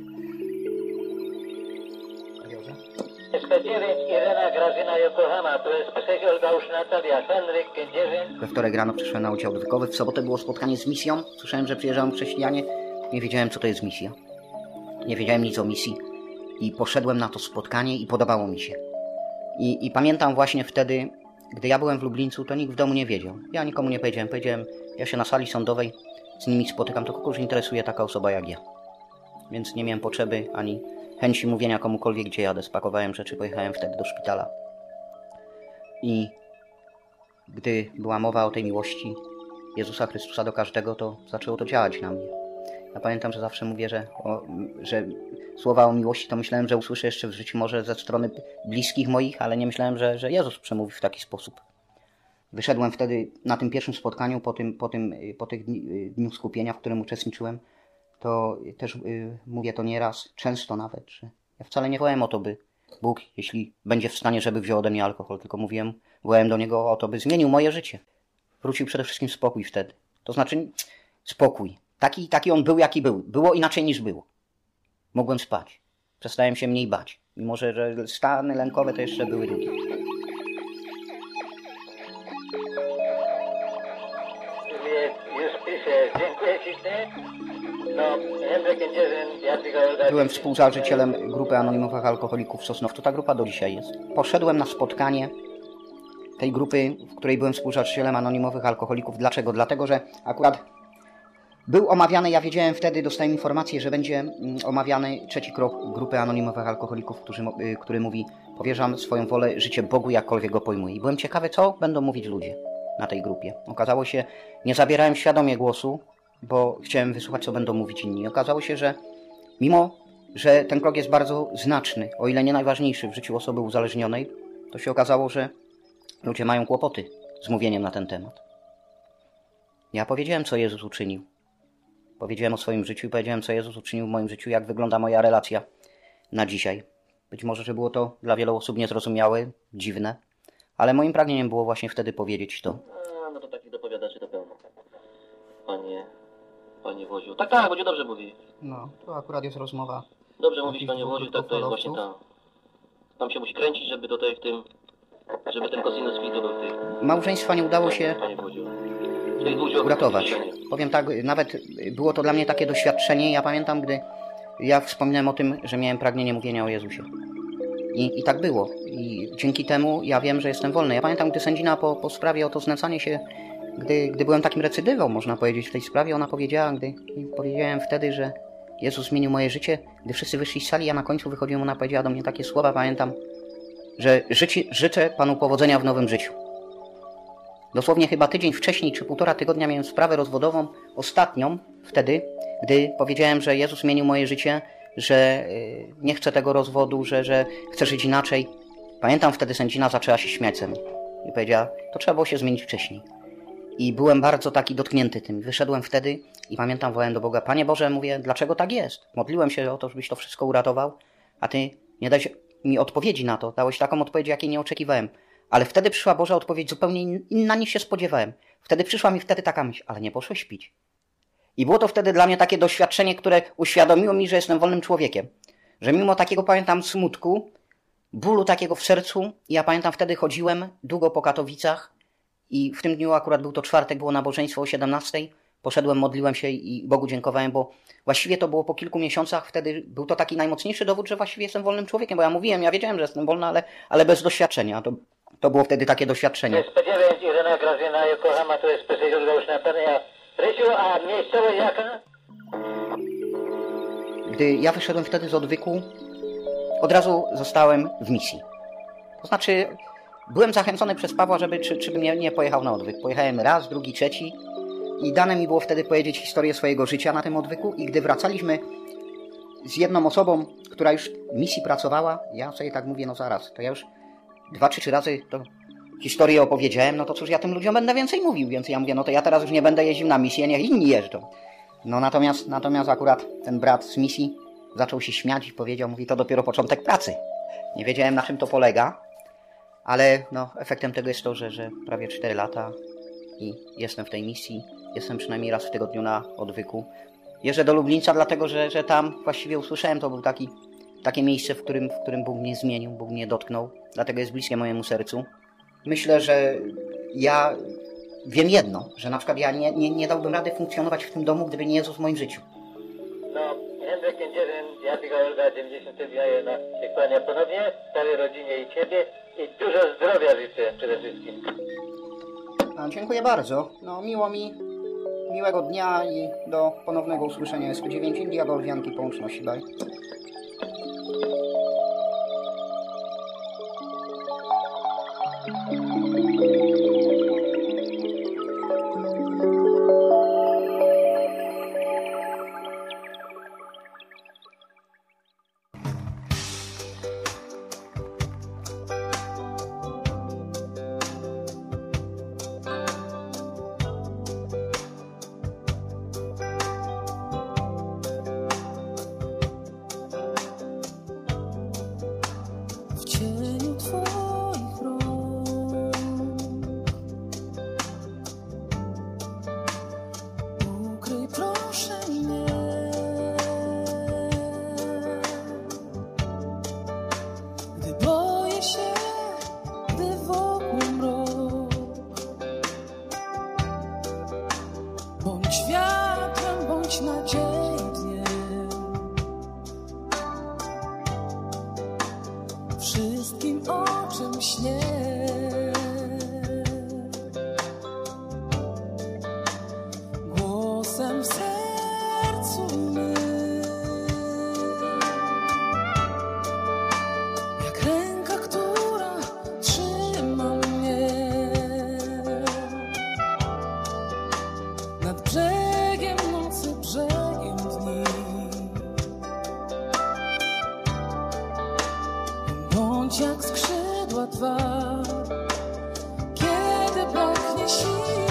SP9 Irena Grażyna Yokohama, to jest Peszek Olgausz Natalia, Henryk Kędzierzyn. We wtorek rano przyszłem na oddział odwykowy, w sobotę było spotkanie z misją, słyszałem, że przyjeżdżają chrześcijanie, nie wiedziałem, co to jest misja. Nie wiedziałem nic o misji i poszedłem na to spotkanie i podobało mi się. I pamiętam właśnie wtedy, gdy ja byłem w Lublińcu, to nikt w domu nie wiedział. Ja nikomu nie powiedziałem, ja się na sali sądowej z nimi spotykam, to kogoś interesuje taka osoba jak ja. Więc nie miałem potrzeby ani chęci mówienia komukolwiek, gdzie jadę. Spakowałem rzeczy, pojechałem wtedy do szpitala. I gdy była mowa o tej miłości Jezusa Chrystusa do każdego, to zaczęło to działać na mnie. Ja pamiętam, że zawsze mówię, że słowa o miłości to myślałem, że usłyszę jeszcze w życiu może ze strony bliskich moich, ale nie myślałem, że Jezus przemówi w taki sposób. Wyszedłem wtedy na tym pierwszym spotkaniu, po tych dniu skupienia, w którym uczestniczyłem, to też mówię to nieraz, często nawet, że ja wcale nie wołałem o to, by Bóg, jeśli będzie w stanie, żeby wziął ode mnie alkohol, tylko wołałem do Niego o to, by zmienił moje życie. Wrócił przede wszystkim spokój wtedy. To znaczy spokój. Taki on był, jaki był. Było inaczej niż było. Mogłem spać. Przestałem się mniej bać. Mimo, że stany lękowe to jeszcze były długie. Już piszę, dziękuję ślicznie. No, Henryk Kędzierzyn, Jacek Olga. Byłem współzałożycielem grupy anonimowych alkoholików w Sosnowcu. Ta grupa do dzisiaj jest. Poszedłem na spotkanie tej grupy, w której byłem współzałożycielem anonimowych alkoholików. Dlaczego? Dlatego, że akurat był omawiany, ja wiedziałem wtedy, dostałem informację, że będzie omawiany 3. krok grupy anonimowych alkoholików, który mówi: powierzam swoją wolę, życie Bogu, jakkolwiek go pojmuję. I byłem ciekawy, co będą mówić ludzie na tej grupie. Okazało się, nie zabierałem świadomie głosu, bo chciałem wysłuchać, co będą mówić inni. Okazało się, że mimo, że ten krok jest bardzo znaczny, o ile nie najważniejszy w życiu osoby uzależnionej, to się okazało, że ludzie mają kłopoty z mówieniem na ten temat. Ja powiedziałem, co Jezus uczynił. Powiedziałem o swoim życiu i powiedziałem, co Jezus uczynił w moim życiu, jak wygląda moja relacja na dzisiaj. Być może, że było to dla wielu osób niezrozumiałe, dziwne, ale moim pragnieniem było właśnie wtedy powiedzieć to. No to takich dopowiadaczy to pełno. Panie Woziu. Tak, Woziu dobrze mówi. No, to akurat jest rozmowa. Dobrze mówić, panie Woziu, tak to jest właśnie ta. Tam się musi kręcić, żeby tutaj żeby ten cosinus fitu był w tej. Małżeństwa nie udało się uratować. Powiem tak, nawet było to dla mnie takie doświadczenie. Ja pamiętam, gdy ja wspominałem o tym, że miałem pragnienie mówienia o Jezusie. I tak było. I dzięki temu ja wiem, że jestem wolny. Ja pamiętam, gdy sędzina po sprawie o to znęcanie się, gdy byłem takim recydywą, można powiedzieć, w tej sprawie, ona powiedziała, gdy powiedziałem wtedy, że Jezus zmienił moje życie, gdy wszyscy wyszli z sali, a na końcu wychodziłem, ona powiedziała do mnie takie słowa, pamiętam, że życzę Panu powodzenia w nowym życiu. Dosłownie chyba tydzień wcześniej, czy 1,5 tygodnia miałem sprawę rozwodową, ostatnią wtedy, gdy powiedziałem, że Jezus zmienił moje życie, że nie chcę tego rozwodu, że chcę żyć inaczej. Pamiętam, wtedy sędzina zaczęła się śmiać ze mnie i powiedziała, to trzeba było się zmienić wcześniej. I byłem bardzo taki dotknięty tym. Wyszedłem wtedy i pamiętam, wołałem do Boga: Panie Boże, mówię, dlaczego tak jest? Modliłem się o to, żebyś to wszystko uratował, a Ty nie dałeś mi odpowiedzi na to. Dałeś taką odpowiedź, jakiej nie oczekiwałem. Ale wtedy przyszła Boża odpowiedź zupełnie inna niż się spodziewałem. Wtedy przyszła mi taka myśl, ale nie poszłeś pić. I było to wtedy dla mnie takie doświadczenie, które uświadomiło mi, że jestem wolnym człowiekiem. Że mimo takiego, pamiętam, smutku, bólu takiego w sercu, ja pamiętam, wtedy chodziłem długo po Katowicach i w tym dniu akurat był to czwartek, było nabożeństwo o 17:00. Poszedłem, modliłem się i Bogu dziękowałem, bo właściwie to było po kilku miesiącach, wtedy był to taki najmocniejszy dowód, że właściwie jestem wolnym człowiekiem, bo ja wiedziałem, że jestem wolny, ale bez doświadczenia. To było wtedy takie doświadczenie. Irena Grażyna, Yokohama, to jest Olga Uszna. Rysiu, a miejscowość jaka? Gdy ja wyszedłem wtedy z odwyku, od razu zostałem w misji. To znaczy, byłem zachęcony przez Pawła, czy bym nie pojechał na odwyk. Pojechałem raz, drugi, trzeci i dane mi było wtedy powiedzieć historię swojego życia na tym odwyku i gdy wracaliśmy z jedną osobą, która już w misji pracowała, ja sobie tak mówię, no zaraz, to ja już 2 czy 3 razy to historię opowiedziałem, no to cóż, ja tym ludziom będę więcej mówił, więc ja mówię, no to ja teraz już nie będę jeździł na misję, niech inni jeżdżą. No natomiast akurat ten brat z misji zaczął się śmiać i powiedział, mówi, to dopiero początek pracy. Nie wiedziałem, na czym to polega, ale no, efektem tego jest to, że prawie 4 lata i jestem w tej misji, jestem przynajmniej raz w tygodniu na odwyku. Jeżdżę do Lublińca, dlatego że tam właściwie usłyszałem, to był takie miejsce, w którym Bóg mnie zmienił, Bóg mnie dotknął, dlatego jest bliskie mojemu sercu. Myślę, że ja wiem jedno, że na przykład ja nie dałbym rady funkcjonować w tym domu, gdyby nie Jezus w moim życiu. No, Henryk Kędzierzyn, Jadwiga Olga, 92 na się kłania ponownie, całej rodzinie i Ciebie i dużo zdrowia życzę przede wszystkim. Dziękuję bardzo. No, miło mi, miłego dnia i do ponownego usłyszenia. SP9 India do Olwianki, Połączności. Bye. Wszystkim, o czym śnię, głosem w sercu mym, jak ręka, która trzyma mnie nad brzegiem nocy, brzegiem dni. Bądź jak skrzydła Twa, kiedy braknie sił.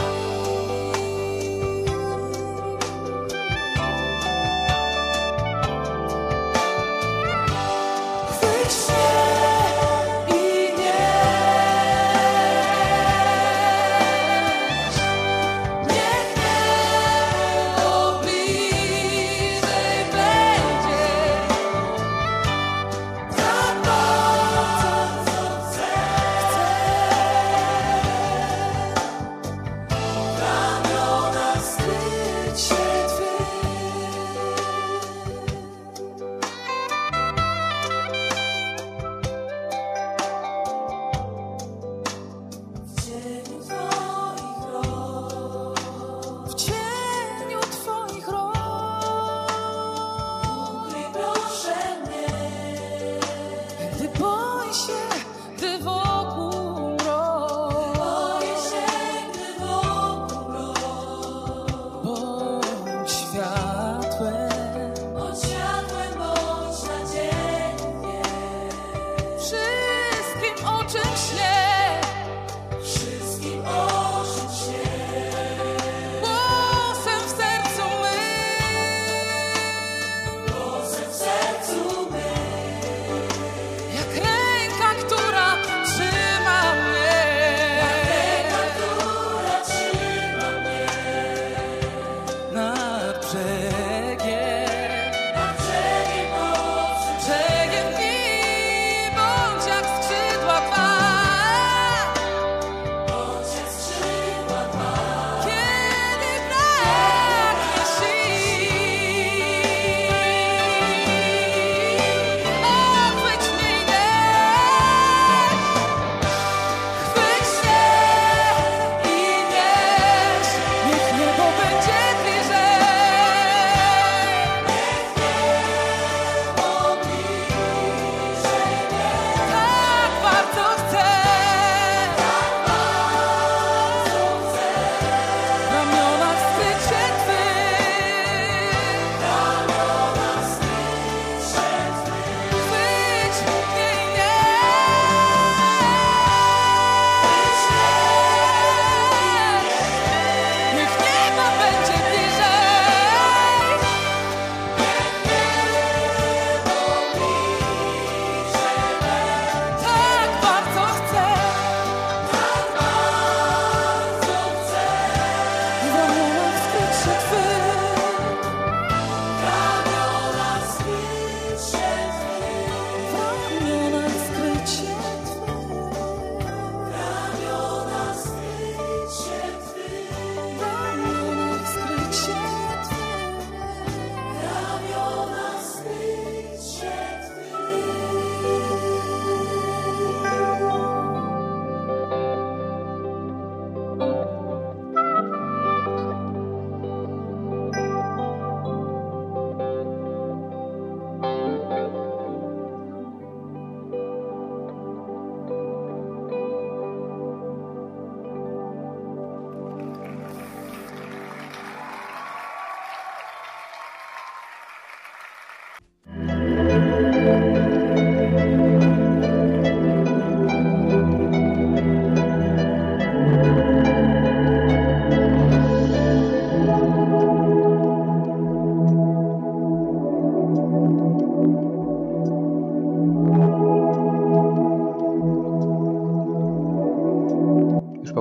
Chwyć się i niech niebo bliżej będzie.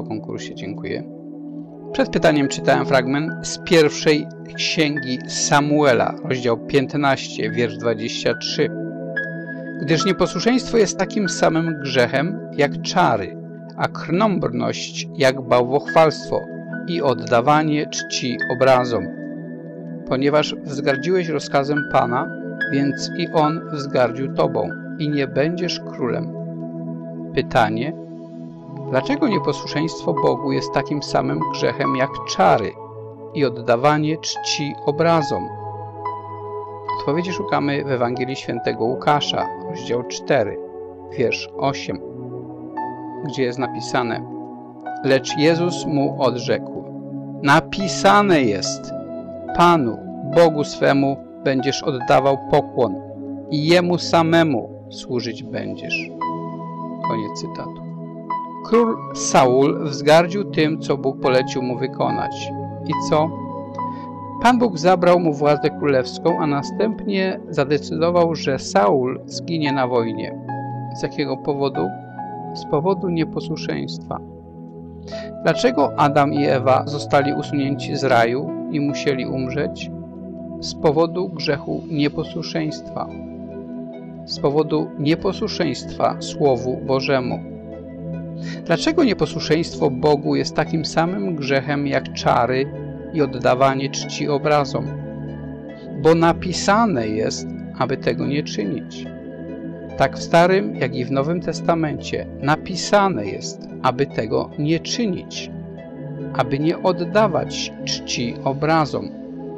konkursie, dziękuję. Przed pytaniem czytałem fragment z pierwszej księgi Samuela, rozdział 15, wiersz 23. Gdyż nieposłuszeństwo jest takim samym grzechem jak czary, a krnąbrność jak bałwochwalstwo i oddawanie czci obrazom. Ponieważ wzgardziłeś rozkazem Pana, więc i On wzgardził Tobą i nie będziesz królem. Pytanie: dlaczego nieposłuszeństwo Bogu jest takim samym grzechem jak czary i oddawanie czci obrazom? Odpowiedzi szukamy w Ewangelii Świętego Łukasza, rozdział 4, wiersz 8, gdzie jest napisane: lecz Jezus mu odrzekł: napisane jest, Panu, Bogu swemu będziesz oddawał pokłon i Jemu samemu służyć będziesz. Koniec cytatu. Król Saul wzgardził tym, co Bóg polecił mu wykonać. I co? Pan Bóg zabrał mu władzę królewską, a następnie zadecydował, że Saul zginie na wojnie. Z jakiego powodu? Z powodu nieposłuszeństwa. Dlaczego Adam i Ewa zostali usunięci z raju i musieli umrzeć? Z powodu grzechu nieposłuszeństwa. Z powodu nieposłuszeństwa Słowu Bożemu. Dlaczego nieposłuszeństwo Bogu jest takim samym grzechem jak czary i oddawanie czci obrazom? Bo napisane jest, aby tego nie czynić. Tak w Starym, jak i w Nowym Testamencie napisane jest, aby tego nie czynić, aby nie oddawać czci obrazom.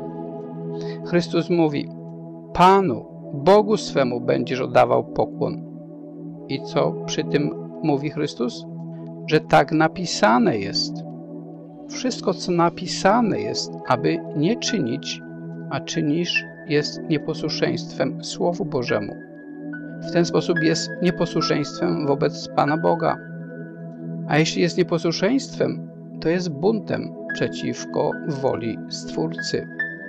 Chrystus mówi: Panu, Bogu swemu będziesz oddawał pokłon. I co przy tym mówi Chrystus? Że tak napisane jest. Wszystko, co napisane jest, aby nie czynić, a czynisz, jest nieposłuszeństwem Słowu Bożemu. W ten sposób jest nieposłuszeństwem wobec Pana Boga. A jeśli jest nieposłuszeństwem, to jest buntem przeciwko woli Stwórcy.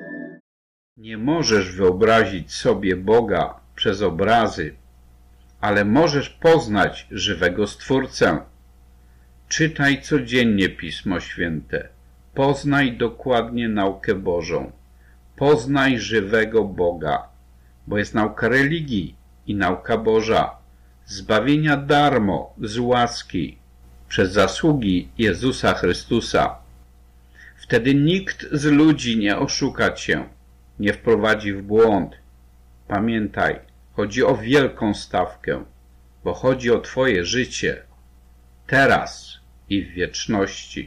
Nie możesz wyobrazić sobie Boga przez obrazy, ale możesz poznać żywego Stwórcę. Czytaj codziennie Pismo Święte. Poznaj dokładnie naukę Bożą. Poznaj żywego Boga, bo jest nauka religii i nauka Boża, zbawienia darmo, z łaski, przez zasługi Jezusa Chrystusa. Wtedy nikt z ludzi nie oszuka cię, nie wprowadzi w błąd. Pamiętaj, chodzi o wielką stawkę, bo chodzi o twoje życie, teraz i w wieczności.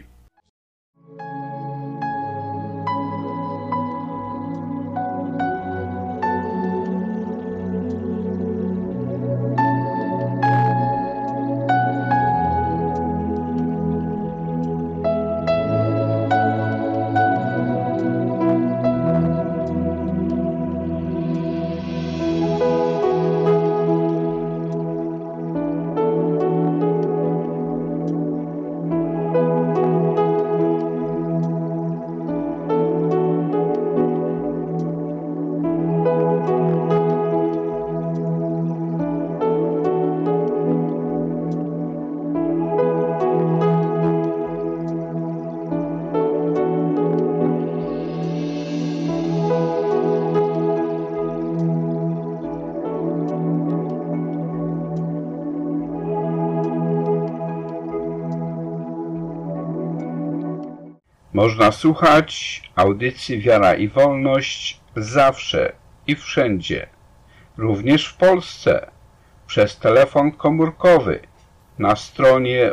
Można słuchać audycji Wiara i Wolność zawsze i wszędzie, również w Polsce, przez telefon komórkowy na stronie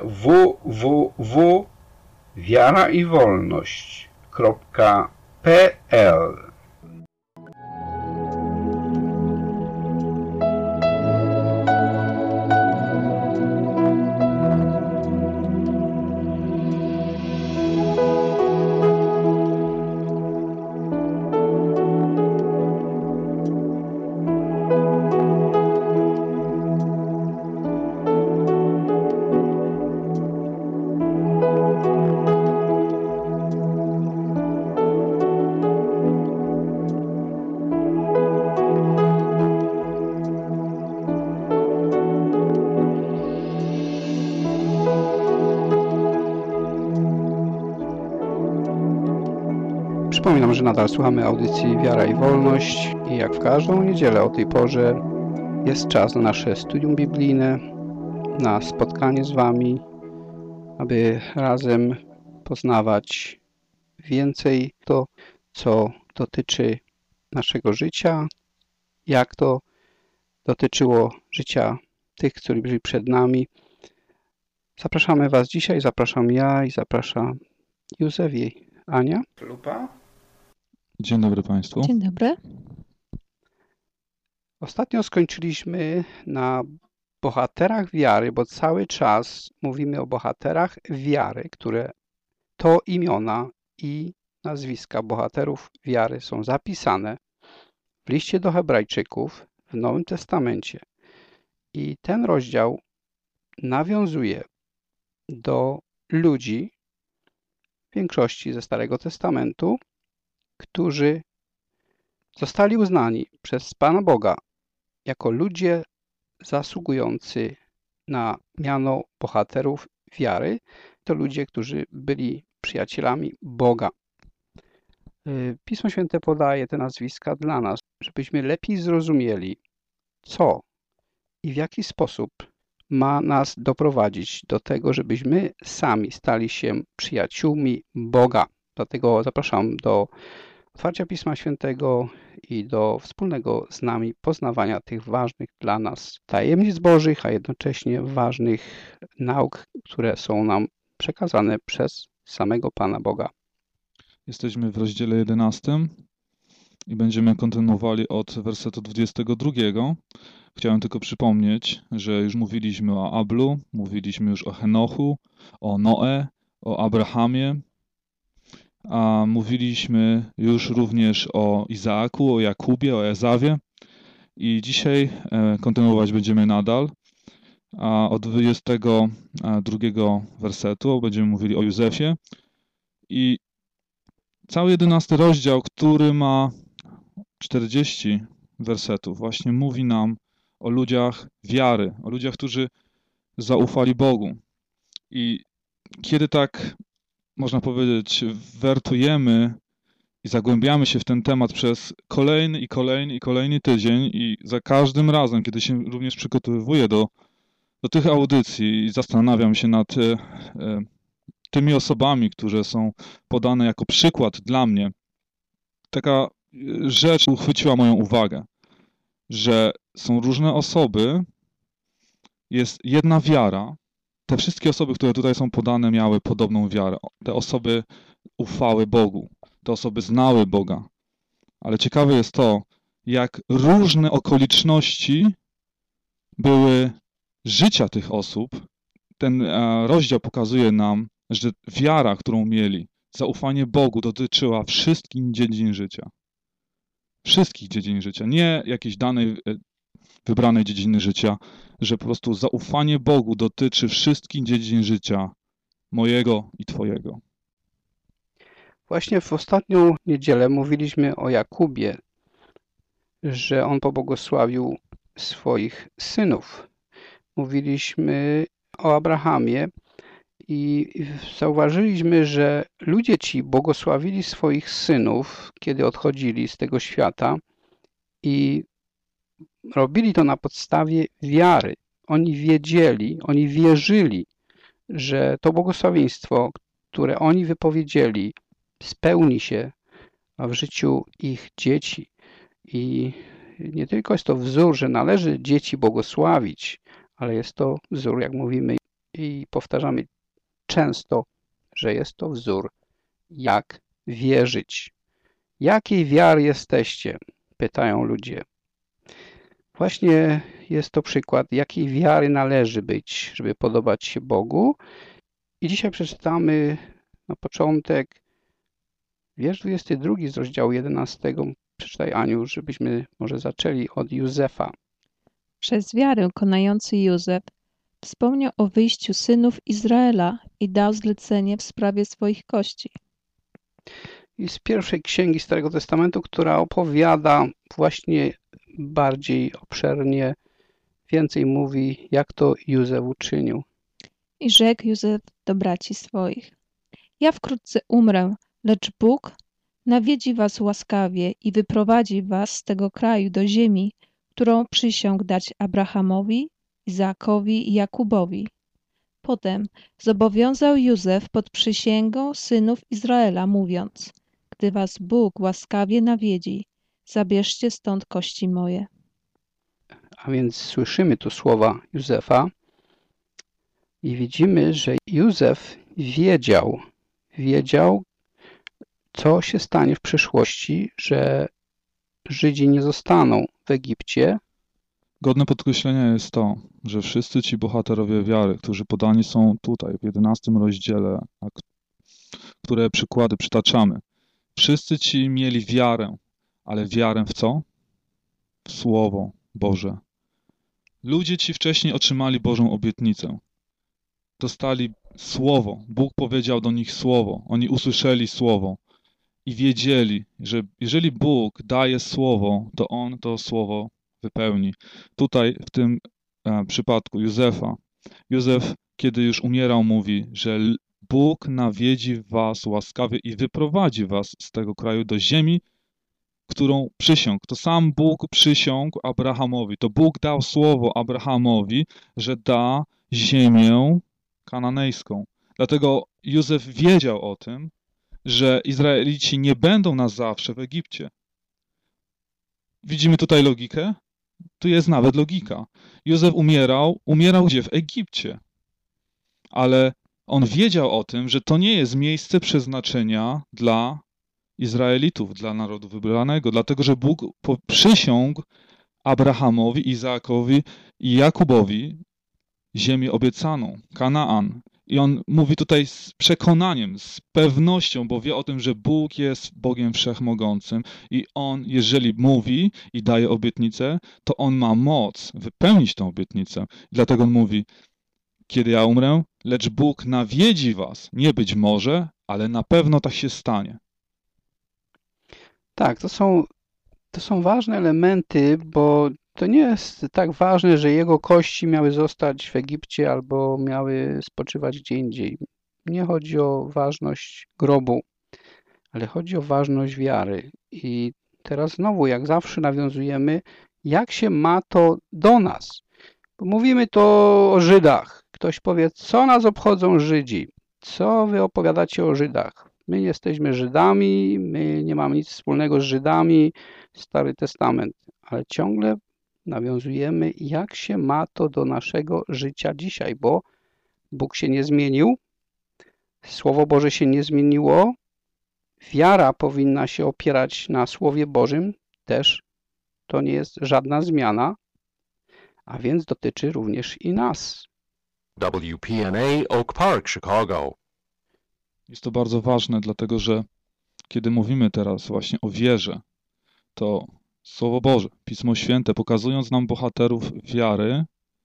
www.wiaraiwolność.pl. Przypominam, że nadal słuchamy audycji Wiara i Wolność i jak w każdą niedzielę o tej porze jest czas na nasze studium biblijne, na spotkanie z Wami, aby razem poznawać więcej to, co dotyczy naszego życia, jak to dotyczyło życia tych, którzy byli przed nami. Zapraszamy Was dzisiaj, zapraszam ja i zapraszam Józef i Ania. Lupa. Dzień dobry Państwu. Dzień dobry. Ostatnio skończyliśmy na bohaterach wiary, bo cały czas mówimy o bohaterach wiary, które to imiona i nazwiska bohaterów wiary są zapisane w liście do Hebrajczyków w Nowym Testamencie. I ten rozdział nawiązuje do ludzi, w większości ze Starego Testamentu, którzy zostali uznani przez Pana Boga jako ludzie zasługujący na miano bohaterów wiary. To ludzie, którzy byli przyjacielami Boga. Pismo Święte podaje te nazwiska dla nas, żebyśmy lepiej zrozumieli, co i w jaki sposób ma nas doprowadzić do tego, żebyśmy sami stali się przyjaciółmi Boga. Dlatego zapraszam do otwarcia Pisma Świętego i do wspólnego z nami poznawania tych ważnych dla nas tajemnic Bożych, a jednocześnie ważnych nauk, które są nam przekazane przez samego Pana Boga. Jesteśmy w rozdziale 11 i będziemy kontynuowali od wersetu 22. Chciałem tylko przypomnieć, że już mówiliśmy o Ablu, mówiliśmy już o Henochu, o Noe, o Abrahamie, a mówiliśmy już również o Izaaku, o Jakubie, o Ezawie i dzisiaj kontynuować będziemy nadal. A od 22 wersetu będziemy mówili o Józefie i cały 11 rozdział, który ma 40 wersetów, właśnie mówi nam o ludziach wiary, o ludziach, którzy zaufali Bogu. I kiedy tak, można powiedzieć, wertujemy i zagłębiamy się w ten temat przez kolejny tydzień i za każdym razem, kiedy się również przygotowuję do tych audycji i zastanawiam się nad tymi osobami, które są podane jako przykład dla mnie, taka rzecz uchwyciła moją uwagę, że są różne osoby, jest jedna wiara. Te wszystkie osoby, które tutaj są podane, miały podobną wiarę. Te osoby ufały Bogu, te osoby znały Boga. Ale ciekawe jest to, jak różne okoliczności były życia tych osób. Ten rozdział pokazuje nam, że wiara, którą mieli, zaufanie Bogu dotyczyła wszystkich dziedzin życia. Wszystkich dziedzin życia, nie jakiejś danej, wybranej dziedziny życia, że po prostu zaufanie Bogu dotyczy wszystkich dziedzin życia mojego i Twojego. Właśnie w ostatnią niedzielę mówiliśmy o Jakubie, że on pobłogosławił swoich synów. Mówiliśmy o Abrahamie i zauważyliśmy, że ludzie ci błogosławili swoich synów, kiedy odchodzili z tego świata i robili to na podstawie wiary. Oni wiedzieli, oni wierzyli, że to błogosławieństwo, które oni wypowiedzieli, spełni się w życiu ich dzieci. I nie tylko jest to wzór, że należy dzieci błogosławić, ale jest to wzór, jak mówimy i powtarzamy często, że jest to wzór, jak wierzyć. Jakiej wiary jesteście? Pytają ludzie. Właśnie jest to przykład, jakiej wiary należy być, żeby podobać się Bogu. I dzisiaj przeczytamy na początek wiersz 22 z rozdziału 11. Przeczytaj, Aniu, żebyśmy może zaczęli od Józefa. Przez wiarę konający Józef wspomniał o wyjściu synów Izraela i dał zlecenie w sprawie swoich kości. I z pierwszej księgi Starego Testamentu, która opowiada właśnie bardziej obszernie, więcej mówi, jak to Józef uczynił. I rzekł Józef do braci swoich: ja wkrótce umrę, lecz Bóg nawiedzi was łaskawie i wyprowadzi was z tego kraju do ziemi, którą przysiągł dać Abrahamowi, Izaakowi i Jakubowi. Potem zobowiązał Józef pod przysięgą synów Izraela, mówiąc: gdy was Bóg łaskawie nawiedzi, zabierzcie stąd kości moje. A więc słyszymy tu słowa Józefa i widzimy, że Józef wiedział, co się stanie w przyszłości, że Żydzi nie zostaną w Egipcie. Godne podkreślenia jest to, że wszyscy ci bohaterowie wiary, którzy podani są tutaj w 11 rozdziale, a które przykłady przytaczamy, wszyscy ci mieli wiarę, ale wiarę w co? W Słowo Boże. Ludzie ci wcześniej otrzymali Bożą obietnicę. Dostali Słowo. Bóg powiedział do nich Słowo. Oni usłyszeli Słowo i wiedzieli, że jeżeli Bóg daje Słowo, to On to Słowo wypełni. Tutaj w tym przypadku Józef, kiedy już umierał, mówi, że Bóg nawiedzi was łaskawie i wyprowadzi was z tego kraju do ziemi, którą przysiągł. To sam Bóg przysiągł Abrahamowi. To Bóg dał słowo Abrahamowi, że da ziemię kananejską. Dlatego Józef wiedział o tym, że Izraelici nie będą na zawsze w Egipcie. Widzimy tutaj logikę? Tu jest nawet logika. Józef umierał gdzie? W Egipcie. Ale on wiedział o tym, że to nie jest miejsce przeznaczenia dla Izraelitów, dla narodu wybranego, dlatego że Bóg przysiągł Abrahamowi, Izaakowi i Jakubowi ziemię obiecaną, Kanaan. I on mówi tutaj z przekonaniem, z pewnością, bo wie o tym, że Bóg jest Bogiem Wszechmogącym i On, jeżeli mówi i daje obietnicę, to On ma moc wypełnić tę obietnicę. I dlatego On mówi, kiedy ja umrę, lecz Bóg nawiedzi was, nie być może, ale na pewno tak się stanie. Tak, to są ważne elementy, bo to nie jest tak ważne, że jego kości miały zostać w Egipcie albo miały spoczywać gdzie indziej. Nie chodzi o ważność grobu, ale chodzi o ważność wiary. I teraz znowu, jak zawsze, nawiązujemy, jak się ma to do nas. Bo mówimy to o Żydach. Ktoś powie, co nas obchodzą Żydzi? Co wy opowiadacie o Żydach? My jesteśmy Żydami, my nie mamy nic wspólnego z Żydami, Stary Testament. Ale ciągle nawiązujemy, jak się ma to do naszego życia dzisiaj, bo Bóg się nie zmienił, Słowo Boże się nie zmieniło, wiara powinna się opierać na Słowie Bożym, też to nie jest żadna zmiana, a więc dotyczy również i nas. WPNA Oak Park, Chicago. Jest to bardzo ważne, dlatego że kiedy mówimy teraz właśnie o wierze, to Słowo Boże, Pismo Święte, pokazując nam bohaterów wiary,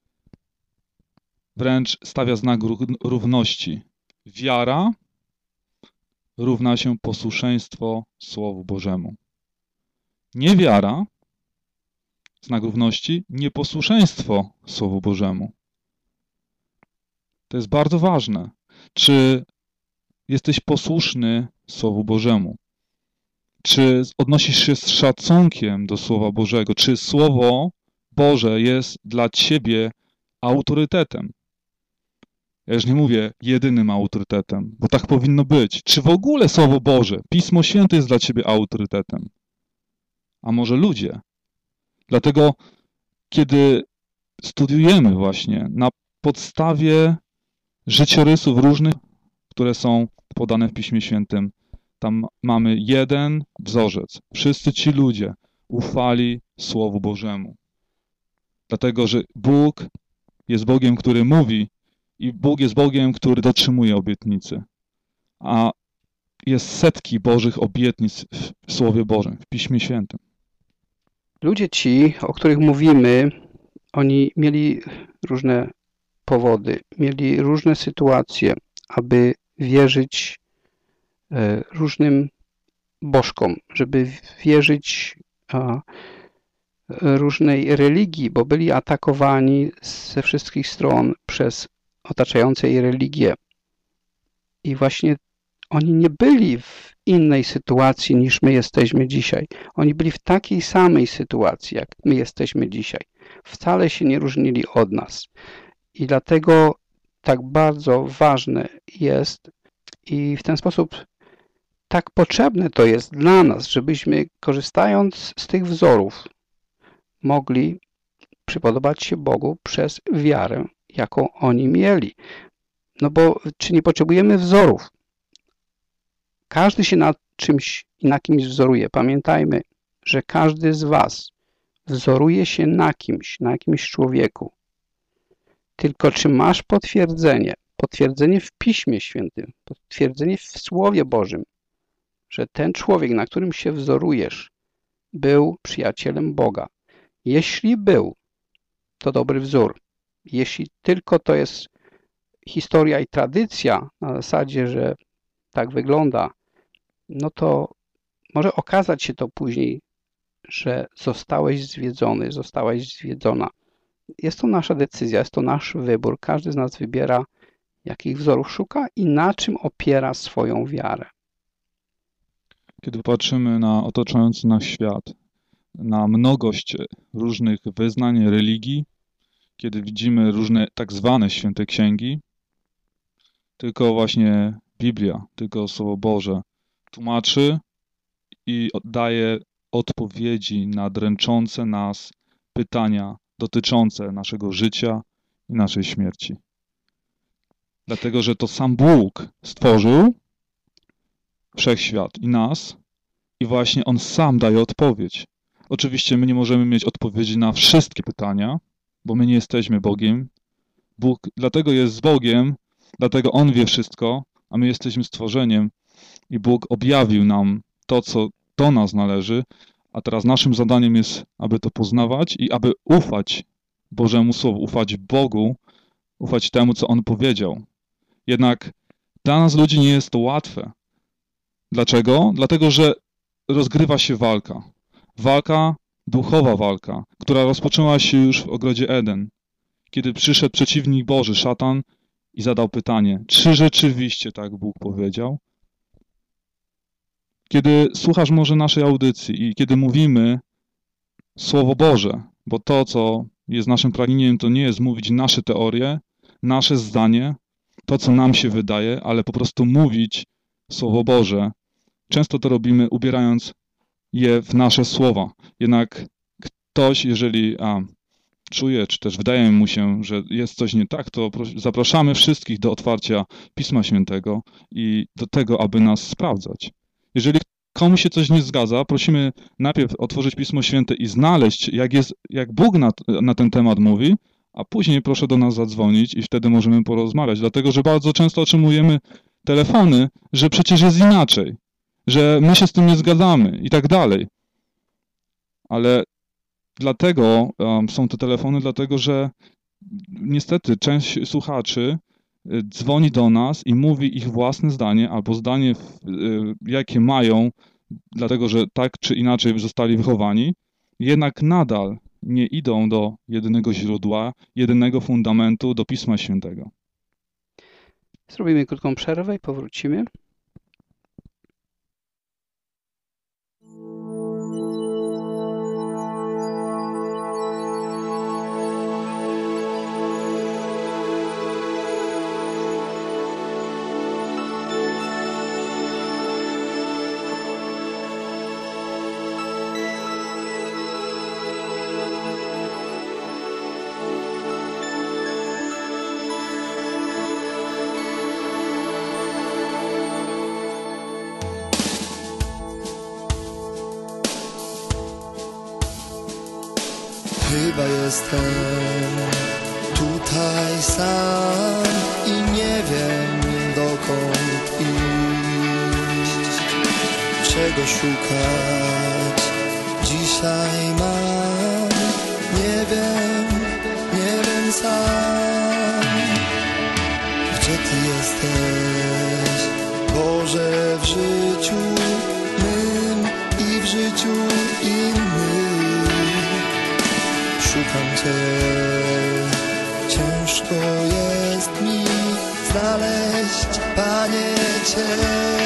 wręcz stawia znak równości. Wiara równa się posłuszeństwo Słowu Bożemu. Niewiara, znak równości, nieposłuszeństwo Słowu Bożemu. To jest bardzo ważne. Czy jesteś posłuszny Słowu Bożemu? Czy odnosisz się z szacunkiem do Słowa Bożego? Czy Słowo Boże jest dla ciebie autorytetem? Ja już nie mówię jedynym autorytetem, bo tak powinno być. Czy w ogóle Słowo Boże, Pismo Święte jest dla ciebie autorytetem? A może ludzie? Dlatego, kiedy studiujemy właśnie na podstawie życiorysów różnych, które są podane w Piśmie Świętym, tam mamy jeden wzorzec. Wszyscy ci ludzie ufali Słowu Bożemu. Dlatego, że Bóg jest Bogiem, który mówi i Bóg jest Bogiem, który dotrzymuje obietnicy. A jest setki Bożych obietnic w Słowie Bożym, w Piśmie Świętym. Ludzie ci, o których mówimy, oni mieli różne powody, mieli różne sytuacje, aby wierzyć różnym bożkom, żeby wierzyć różnej religii, bo byli atakowani ze wszystkich stron przez otaczające je religie. I właśnie Oni nie byli w innej sytuacji niż my jesteśmy dzisiaj. Oni byli w takiej samej sytuacji, jak my jesteśmy dzisiaj. Wcale się nie różnili od nas. I dlatego tak bardzo ważne jest i w ten sposób tak potrzebne to jest dla nas, żebyśmy korzystając z tych wzorów mogli przypodobać się Bogu przez wiarę, jaką oni mieli. No bo czy nie potrzebujemy wzorów? Każdy się na czymś i na kimś wzoruje. Pamiętajmy, że każdy z was wzoruje się na kimś, na jakimś człowieku. Tylko czy masz potwierdzenie w Piśmie Świętym, potwierdzenie w Słowie Bożym, że ten człowiek, na którym się wzorujesz, był przyjacielem Boga. Jeśli był, to dobry wzór. Jeśli tylko to jest historia i tradycja na zasadzie, że tak wygląda, no to może okazać się to później, że zostałeś zwiedzony, zostałaś zwiedzona. Jest to nasza decyzja, jest to nasz wybór. Każdy z nas wybiera, jakich wzorów szuka i na czym opiera swoją wiarę. Kiedy patrzymy na otaczający nas świat, na mnogość różnych wyznań, religii, kiedy widzimy różne tak zwane święte księgi, tylko właśnie Biblia, tylko Słowo Boże tłumaczy i daje odpowiedzi na dręczące nas pytania dotyczące naszego życia i naszej śmierci. Dlatego, że to sam Bóg stworzył wszechświat i nas i właśnie On sam daje odpowiedź. Oczywiście my nie możemy mieć odpowiedzi na wszystkie pytania, bo my nie jesteśmy Bogiem. Bóg dlatego jest Bogiem, dlatego On wie wszystko, a my jesteśmy stworzeniem i Bóg objawił nam to, co do nas należy, a teraz naszym zadaniem jest, aby to poznawać i aby ufać Bożemu Słowu, ufać Bogu, ufać temu, co On powiedział. Jednak dla nas ludzi nie jest to łatwe. Dlaczego? Dlatego, że rozgrywa się walka. Walka, duchowa walka, która rozpoczęła się już w ogrodzie Eden, kiedy przyszedł przeciwnik Boży, szatan, i zadał pytanie, czy rzeczywiście tak Bóg powiedział? Kiedy słuchasz może naszej audycji i kiedy mówimy Słowo Boże, bo to, co jest naszym pragnieniem, to nie jest mówić nasze teorie, nasze zdanie, to, co nam się wydaje, ale po prostu mówić Słowo Boże. Często to robimy, ubierając je w nasze słowa. Jednak ktoś, jeżeli czuje, czy też wydaje mu się, że jest coś nie tak, to zapraszamy wszystkich do otwarcia Pisma Świętego i do tego, aby nas sprawdzać. Jeżeli komuś się coś nie zgadza, prosimy najpierw otworzyć Pismo Święte i znaleźć, jak Bóg na ten temat mówi, a później proszę do nas zadzwonić i wtedy możemy porozmawiać. Dlatego, że bardzo często otrzymujemy telefony, że przecież jest inaczej, że my się z tym nie zgadzamy i tak dalej. Ale dlatego są te telefony, dlatego że niestety część słuchaczy dzwoni do nas i mówi ich własne zdanie albo zdanie, jakie mają, dlatego że tak czy inaczej zostali wychowani, jednak nadal nie idą do jedynego źródła, jedynego fundamentu, do Pisma Świętego. Zrobimy krótką przerwę i powrócimy. Chyba jestem tutaj sam i nie wiem dokąd iść, czego szukać dzisiaj mam, nie wiem sam, gdzie Ty jesteś, Boże, w życiu mym i w życiu innych. Szukam Cię, ciężko jest mi znaleźć, Panie, Cię.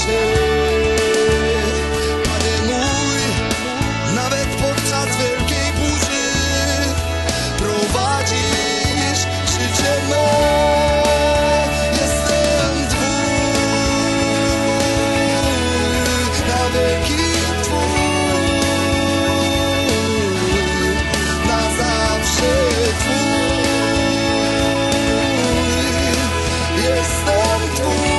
się. Panie mój, nawet podczas wielkiej burzy prowadzisz życie me. Jestem Twój, na wieki Twój, na zawsze Twój. Jestem Twój.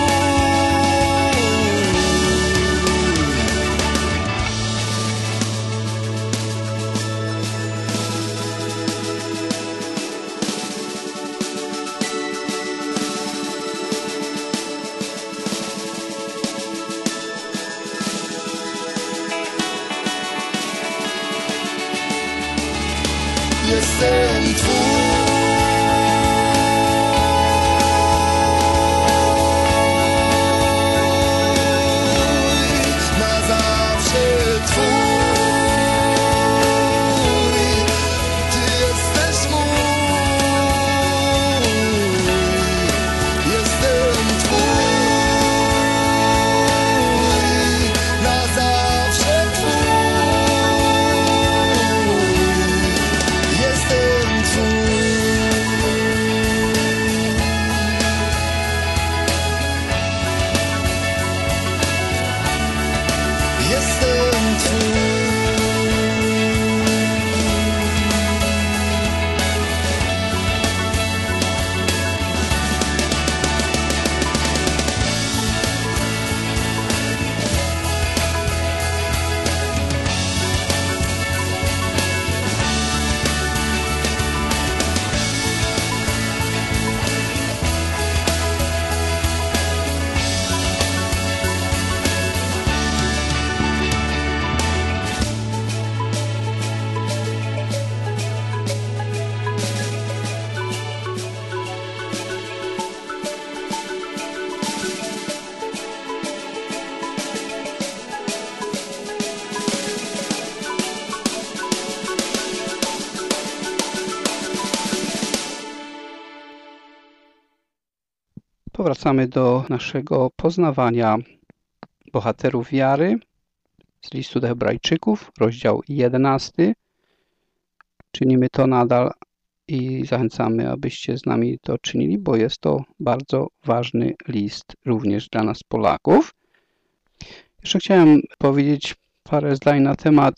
Jestem Twój, na zawsze Twój. Ty jesteś mój. Jestem Twój, na zawsze Twój. Jestem Twój. Jestem Twój. Powracamy do naszego poznawania bohaterów wiary z listu do Hebrajczyków, rozdział 11. Czynimy to nadal i zachęcamy, abyście z nami to czynili, bo jest to bardzo ważny list również dla nas Polaków. Jeszcze chciałem powiedzieć parę zdań na temat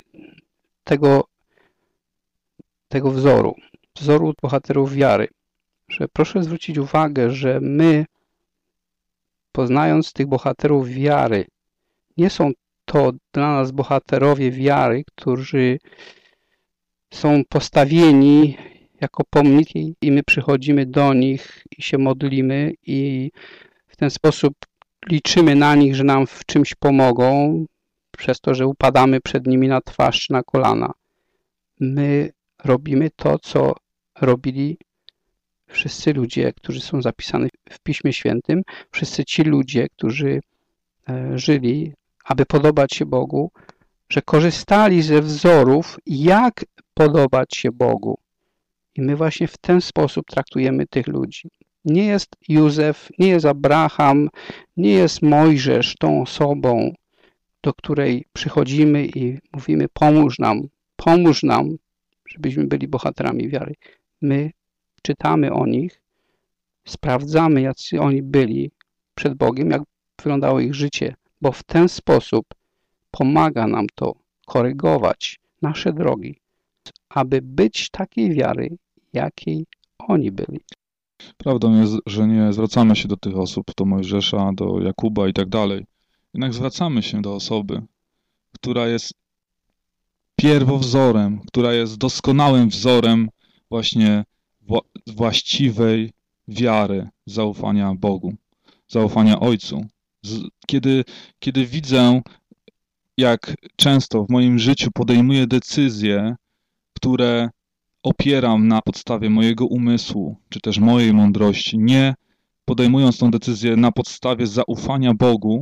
tego wzoru bohaterów wiary. Że proszę zwrócić uwagę, że my, poznając tych bohaterów wiary, nie są to dla nas bohaterowie wiary, którzy są postawieni jako pomniki i my przychodzimy do nich i się modlimy i w ten sposób liczymy na nich, że nam w czymś pomogą, przez to, że upadamy przed nimi na twarz czy na kolana. My robimy to, co robili wszyscy ludzie, którzy są zapisani w Piśmie Świętym, wszyscy ci ludzie, którzy żyli, aby podobać się Bogu, że korzystali ze wzorów, jak podobać się Bogu. I my właśnie w ten sposób traktujemy tych ludzi. Nie jest Józef, nie jest Abraham, nie jest Mojżesz tą osobą, do której przychodzimy i mówimy: pomóż nam, żebyśmy byli bohaterami wiary. My czytamy o nich, sprawdzamy, jacy oni byli przed Bogiem, jak wyglądało ich życie, bo w ten sposób pomaga nam to korygować nasze drogi, aby być takiej wiary, jakiej oni byli. Prawdą jest, że nie zwracamy się do tych osób, do Mojżesza, do Jakuba i tak dalej. Jednak zwracamy się do osoby, która jest pierwowzorem, która jest doskonałym wzorem właśnie właściwej wiary, zaufania Bogu, zaufania Ojcu. Kiedy widzę, jak często w moim życiu podejmuję decyzje, które opieram na podstawie mojego umysłu, czy też mojej mądrości, nie podejmując tą decyzję na podstawie zaufania Bogu,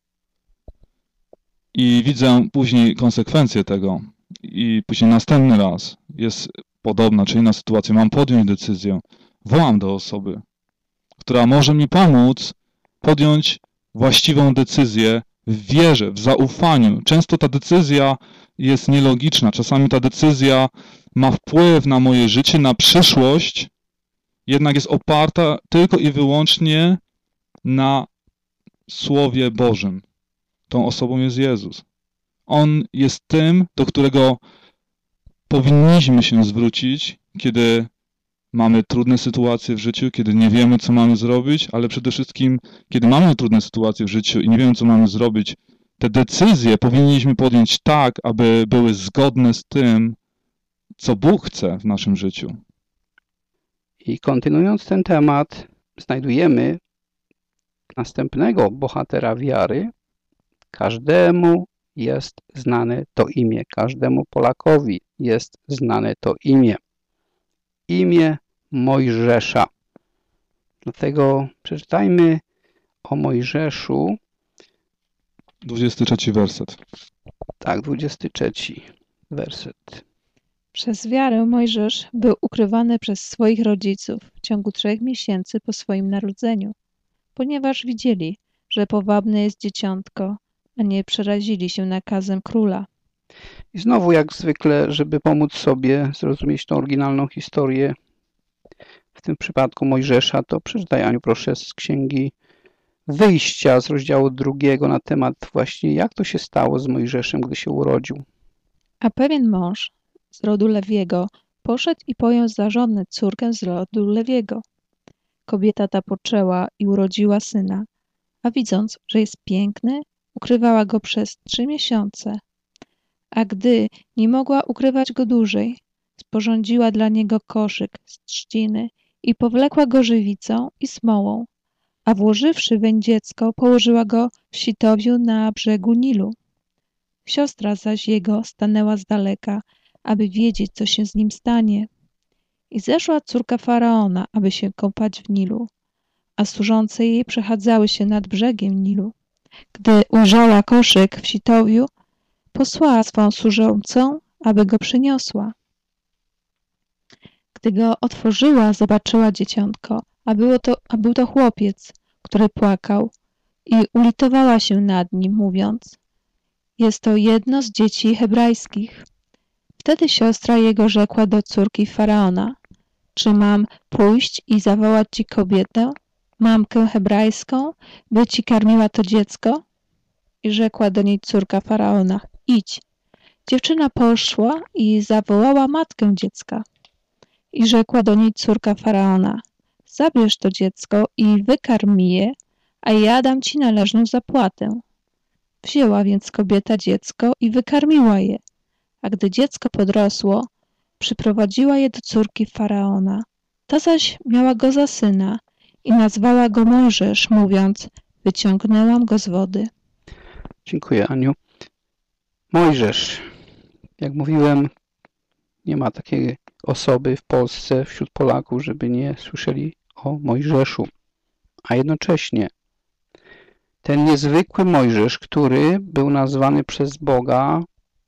i widzę później konsekwencje tego i później następny raz jest podobna czy inna sytuacja, mam podjąć decyzję, wołam do osoby, która może mi pomóc podjąć właściwą decyzję w wierze, w zaufaniu. Często ta decyzja jest nielogiczna. Czasami ta decyzja ma wpływ na moje życie, na przyszłość, jednak jest oparta tylko i wyłącznie na Słowie Bożym. Tą osobą jest Jezus. On jest tym, do którego powinniśmy się zwrócić, kiedy mamy trudne sytuacje w życiu, kiedy nie wiemy, co mamy zrobić, ale przede wszystkim, kiedy mamy trudne sytuacje w życiu i nie wiemy, co mamy zrobić, te decyzje powinniśmy podjąć tak, aby były zgodne z tym, co Bóg chce w naszym życiu. I kontynuując ten temat, znajdujemy następnego bohatera wiary. Każdemu jest znane to imię, każdemu Polakowi jest znane to imię. Imię Mojżesza. Dlatego przeczytajmy o Mojżeszu. 23 werset. Tak, 23 werset. Przez wiarę Mojżesz był ukrywany przez swoich rodziców w ciągu 3 miesięcy po swoim narodzeniu, ponieważ widzieli, że powabne jest dzieciątko, a nie przerazili się nakazem króla. I znowu, jak zwykle, żeby pomóc sobie zrozumieć tą oryginalną historię, w tym przypadku Mojżesza, to przeczytaj, Aniu, proszę, z Księgi Wyjścia, z rozdziału 2 na temat właśnie, jak to się stało z Mojżeszem, gdy się urodził. A pewien mąż z rodu Lewiego poszedł i pojął za żonę córkę z rodu Lewiego. Kobieta ta poczęła i urodziła syna, a widząc, że jest piękny, ukrywała go przez 3 miesiące. A gdy nie mogła ukrywać go dłużej, sporządziła dla niego koszyk z trzciny i powlekła go żywicą i smołą, a włożywszy weń dziecko, położyła go w sitowiu na brzegu Nilu. Siostra zaś jego stanęła z daleka, aby wiedzieć, co się z nim stanie. I zeszła córka Faraona, aby się kąpać w Nilu, a służące jej przechadzały się nad brzegiem Nilu. Gdy ujrzała koszyk w sitowiu, posłała swą służącą, aby go przyniosła. Gdy go otworzyła, zobaczyła dzieciątko, a był to chłopiec, który płakał, i ulitowała się nad nim, mówiąc: jest to jedno z dzieci hebrajskich. Wtedy siostra jego rzekła do córki Faraona: czy mam pójść i zawołać ci kobietę, mamkę hebrajską, by ci karmiła to dziecko? I rzekła do niej córka Faraona: idź. Dziewczyna poszła i zawołała matkę dziecka. I rzekła do niej córka Faraona: zabierz to dziecko i wykarm je, a ja dam ci należną zapłatę. Wzięła więc kobieta dziecko i wykarmiła je, a gdy dziecko podrosło, przyprowadziła je do córki Faraona. Ta zaś miała go za syna i nazwała go Mojżesz, mówiąc: wyciągnęłam go z wody. Dziękuję, Aniu. Mojżesz. Jak mówiłem, nie ma takiej osoby w Polsce, wśród Polaków, żeby nie słyszeli o Mojżeszu. A jednocześnie ten niezwykły Mojżesz, który był nazwany przez Boga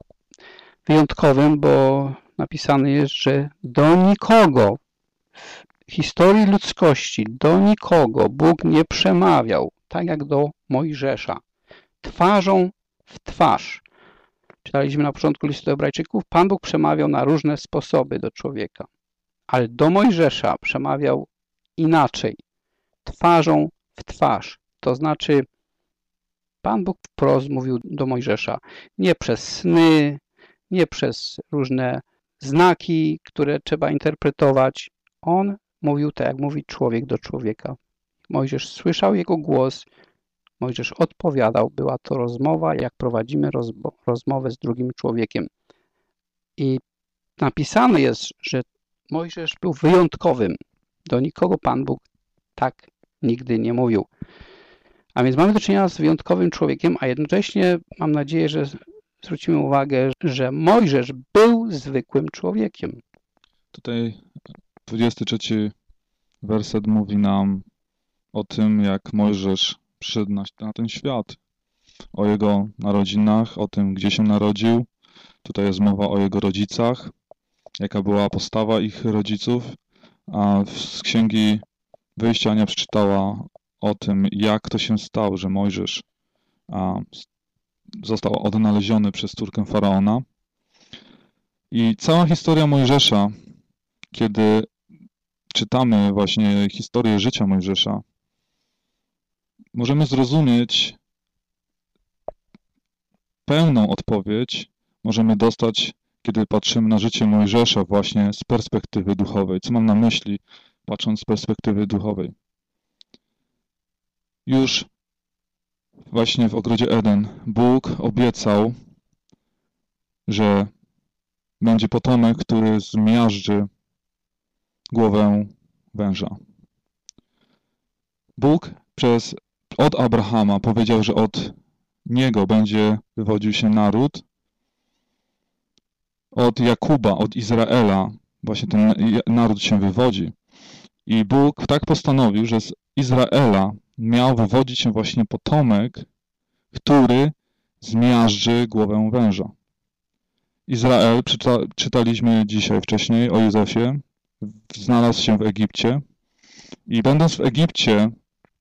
wyjątkowym, bo napisane jest, że do nikogo w historii ludzkości, do nikogo Bóg nie przemawiał tak jak do Mojżesza. Twarzą w twarz. Czytaliśmy na początku listu do Hebrajczyków, Pan Bóg przemawiał na różne sposoby do człowieka, ale do Mojżesza przemawiał inaczej, twarzą w twarz. To znaczy, Pan Bóg wprost mówił do Mojżesza nie przez sny, nie przez różne znaki, które trzeba interpretować. On mówił tak, jak mówi człowiek do człowieka. Mojżesz słyszał jego głos, Mojżesz odpowiadał. Była to rozmowa, jak prowadzimy rozmowę z drugim człowiekiem. I napisane jest, że Mojżesz był wyjątkowym. Do nikogo Pan Bóg tak nigdy nie mówił. A więc mamy do czynienia z wyjątkowym człowiekiem, a jednocześnie mam nadzieję, że zwrócimy uwagę, że Mojżesz był zwykłym człowiekiem. Tutaj 23 werset mówi nam o tym, jak Mojżesz przyszedł na ten świat, o jego narodzinach, o tym, gdzie się narodził. Tutaj jest mowa o jego rodzicach, jaka była postawa ich rodziców, a z Księgi Wyjścia Ania przeczytała o tym, jak to się stało, że Mojżesz został odnaleziony przez córkę Faraona. I cała historia Mojżesza, kiedy czytamy właśnie historię życia Mojżesza, możemy zrozumieć pełną odpowiedź, możemy dostać, kiedy patrzymy na życie Mojżesza właśnie z perspektywy duchowej. Co mam na myśli, patrząc z perspektywy duchowej? Już właśnie w ogrodzie Eden Bóg obiecał, że będzie potomek, który zmiażdży głowę węża. Bóg od Abrahama powiedział, że od niego będzie wywodził się naród. Od Jakuba, od Izraela właśnie ten naród się wywodzi. I Bóg tak postanowił, że z Izraela miał wywodzić się właśnie potomek, który zmiażdży głowę węża. Izrael, czytaliśmy dzisiaj wcześniej o Józefie, znalazł się w Egipcie i będąc w Egipcie,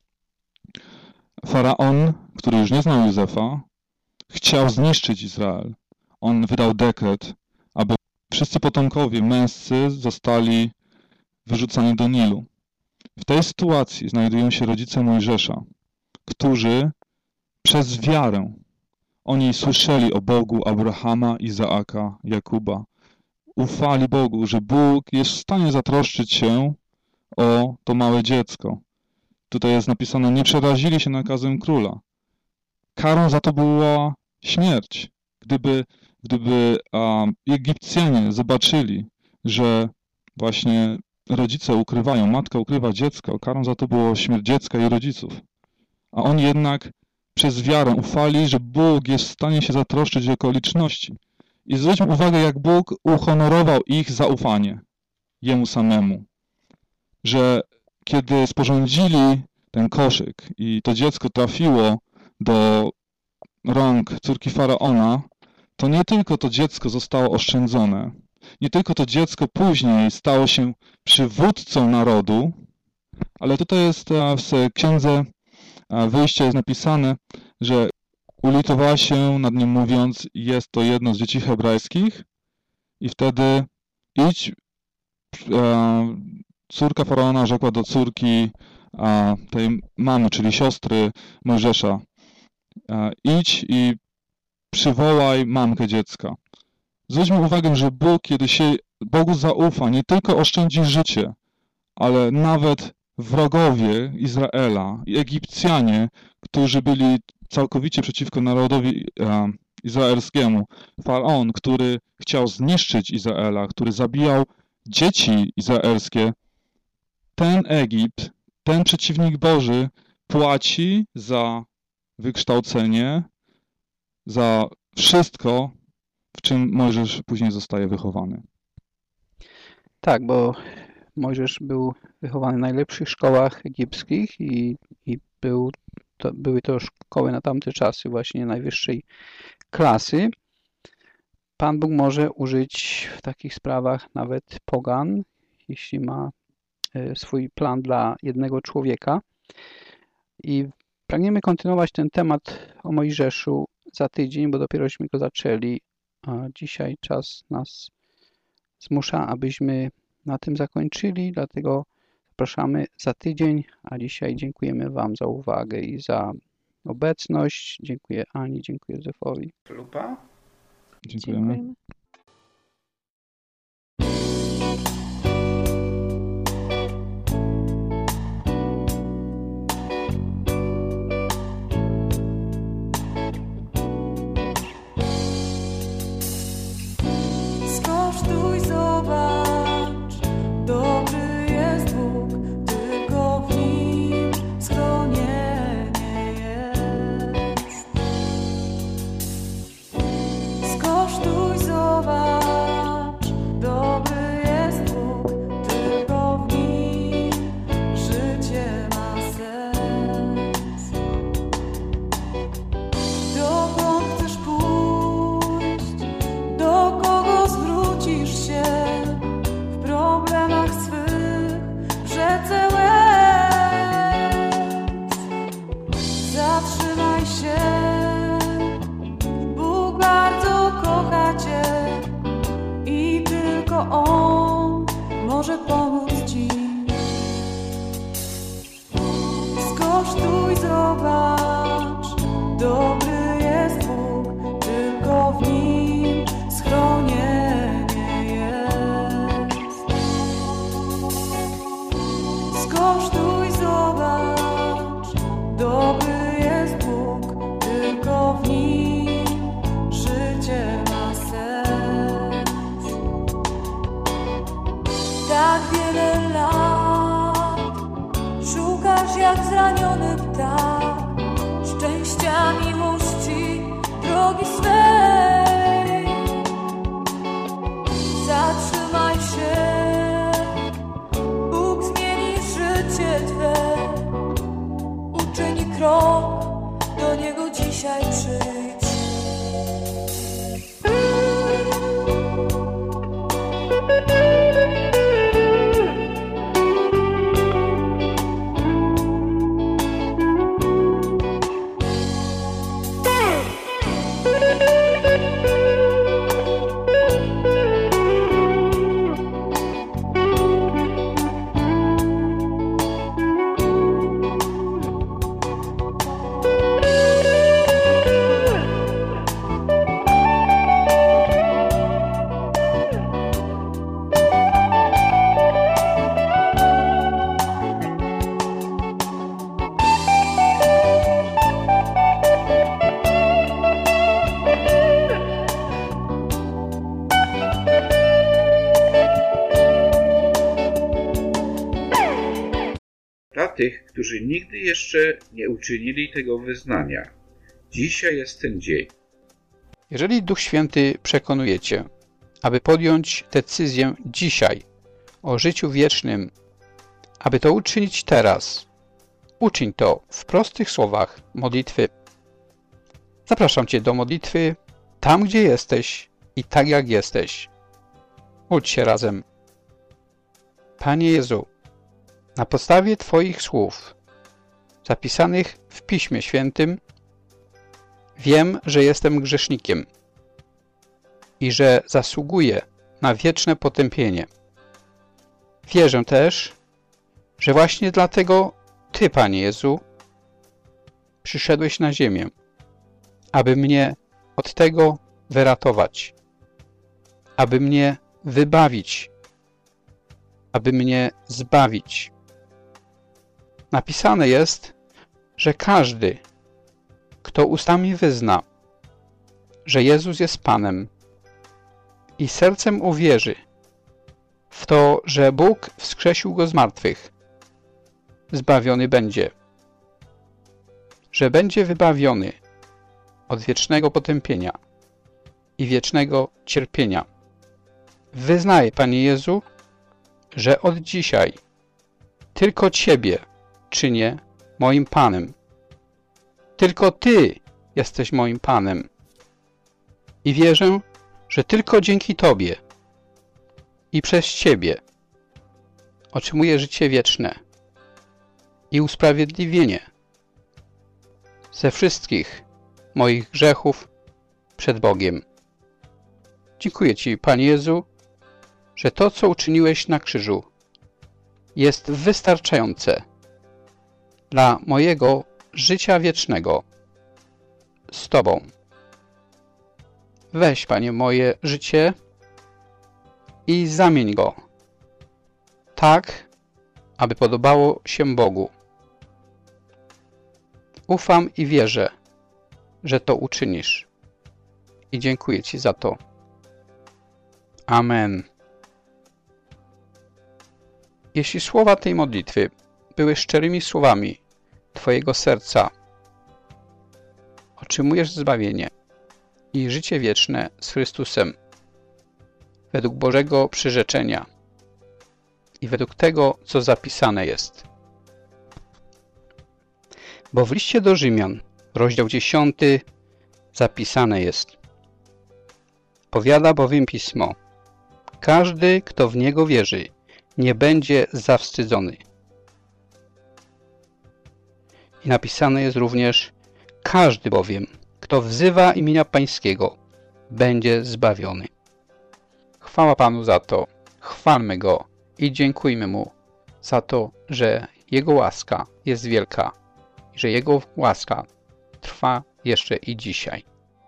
Faraon, który już nie znał Józefa, chciał zniszczyć Izrael. On wydał dekret, aby wszyscy potomkowie męscy zostali wyrzucani do Nilu. W tej sytuacji znajdują się rodzice Mojżesza, którzy przez wiarę, oni słyszeli o Bogu Abrahama, Izaaka, Jakuba. Ufali Bogu, że Bóg jest w stanie zatroszczyć się o to małe dziecko. Tutaj jest napisane, nie przerazili się nakazem króla. Karą za to była śmierć. Gdyby Egipcjanie zobaczyli, że właśnie rodzice ukrywają, matka ukrywa dziecko, karą za to było śmierć dziecka i rodziców. A oni jednak przez wiarę ufali, że Bóg jest w stanie się zatroszczyć o okoliczności. I zwróćmy uwagę, jak Bóg uhonorował ich zaufanie Jemu samemu. Że kiedy sporządzili ten koszyk i to dziecko trafiło do rąk córki Faraona, to nie tylko to dziecko zostało oszczędzone, nie tylko to dziecko później stało się przywódcą narodu, ale tutaj jest w księdze Wyjścia jest napisane, że ulitowała się nad nim mówiąc, jest to jedno z dzieci hebrajskich i wtedy idź, córka Faraona rzekła do córki tej mamy, czyli siostry Mojżesza, idź i przywołaj mamkę dziecka. Zwróćmy uwagę, że Bóg, kiedy się Bogu zaufa, nie tylko oszczędzi życie, ale nawet wrogowie Izraela i Egipcjanie, którzy byli całkowicie przeciwko narodowi izraelskiemu. Faraon, który chciał zniszczyć Izraela, który zabijał dzieci izraelskie, ten Egipt, ten przeciwnik Boży płaci za wykształcenie, za wszystko, w czym Mojżesz później zostaje wychowany. Tak, bo Mojżesz był wychowany w najlepszych szkołach egipskich i były to szkoły na tamte czasy właśnie najwyższej klasy. Pan Bóg może użyć w takich sprawach nawet pogan, jeśli ma swój plan dla jednego człowieka. I pragniemy kontynuować ten temat o Mojżeszu za tydzień, bo dopierośmy go zaczęli, a dzisiaj czas nas zmusza, abyśmy na tym zakończyli, dlatego zapraszamy za tydzień, a dzisiaj dziękujemy Wam za uwagę i za obecność. Dziękuję Ani, dziękuję Józefowi. Lupa? Dziękujemy. Skosztuj, zobacz, dobry jest Bóg, tylko w Nim schronienie jest. Skosztuj, zobacz, dobry Zatrzymaj się, Bóg bardzo kocha Cię i tylko On może pomóc Ci. Skosztuj, zobacz, dobry jest Bóg, tylko w Nim schronienie jest. Skosztuj, zobacz, dobry jest Bóg, tylko w Nim życie ma sens. Tak wiele lat szukasz jak zraniony ptak szczęścia, miłości, drogi swej. Zatrzymaj się, Bóg zmieni życie Twe. Uczyń krok, do Niego dzisiaj przyjdź. Dla tych, którzy nigdy jeszcze nie uczynili tego wyznania, dzisiaj jest ten dzień. Jeżeli Duch Święty przekonuje Cię, aby podjąć decyzję dzisiaj o życiu wiecznym, aby to uczynić teraz, uczyń to w prostych słowach modlitwy. Zapraszam Cię do modlitwy tam, gdzie jesteś i tak jak jesteś. Módl się razem. Panie Jezu, na podstawie Twoich słów, zapisanych w Piśmie Świętym, wiem, że jestem grzesznikiem i że zasługuję na wieczne potępienie. Wierzę też, że właśnie dlatego Ty, Panie Jezu, przyszedłeś na ziemię, aby mnie od tego wyratować, aby mnie wybawić, aby mnie zbawić. Napisane jest, że każdy, kto ustami wyzna, że Jezus jest Panem i sercem uwierzy w to, że Bóg wskrzesił Go z martwych, zbawiony będzie, że będzie wybawiony od wiecznego potępienia i wiecznego cierpienia. Wyznaję, Panie Jezu, że od dzisiaj tylko Ciebie czynię moim Panem. Tylko Ty jesteś moim Panem. I wierzę, że tylko dzięki Tobie i przez Ciebie otrzymuję życie wieczne i usprawiedliwienie ze wszystkich moich grzechów przed Bogiem. Dziękuję Ci, Panie Jezu, że to, co uczyniłeś na krzyżu, jest wystarczające dla mojego życia wiecznego z Tobą. Weź, Panie, moje życie i zamień go tak, aby podobało się Bogu. Ufam i wierzę, że to uczynisz. I dziękuję Ci za to. Amen. Jeśli słowa tej modlitwy były szczerymi słowami Twojego serca, otrzymujesz zbawienie i życie wieczne z Chrystusem według Bożego przyrzeczenia i według tego, co zapisane jest. Bo w liście do Rzymian, rozdział 10, zapisane jest: powiada bowiem Pismo: każdy, kto w Niego wierzy, nie będzie zawstydzony. I napisane jest również: Każdy bowiem, kto wzywa imienia Pańskiego, będzie zbawiony. Chwała Panu za to, chwalmy Go i dziękujmy Mu za to, że Jego łaska jest wielka, że Jego łaska trwa jeszcze i dzisiaj.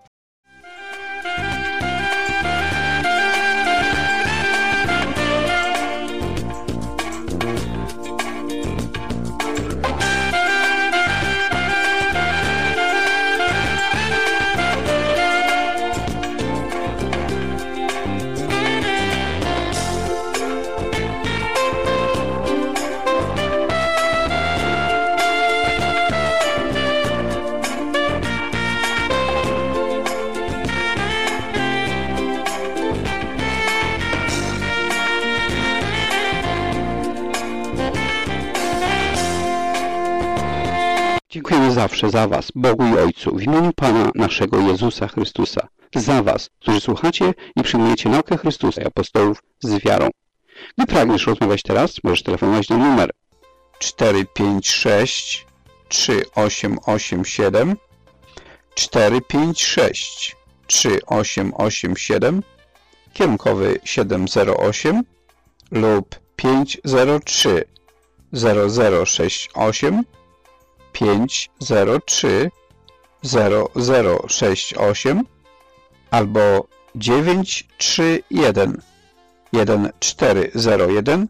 Dziękujemy zawsze za Was, Bogu i Ojcu, w imieniu Pana naszego Jezusa Chrystusa, za Was, którzy słuchacie i przyjmujecie naukę Chrystusa i apostołów z wiarą. Gdy pragniesz rozmawiać teraz, możesz telefonować na numer 456 3887 456 3887 kierunkowy 708 lub 503 0068 503 0068 albo 931 1401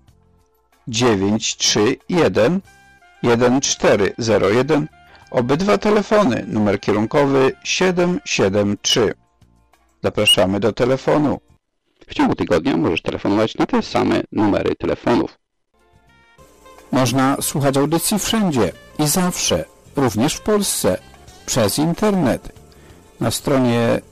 931 1401. Obydwa telefony, numer kierunkowy 773. Zapraszamy do telefonu. W ciągu tygodnia możesz telefonować na te same numery telefonów. Można słuchać audycji wszędzie i zawsze, również w Polsce, przez internet. Na stronie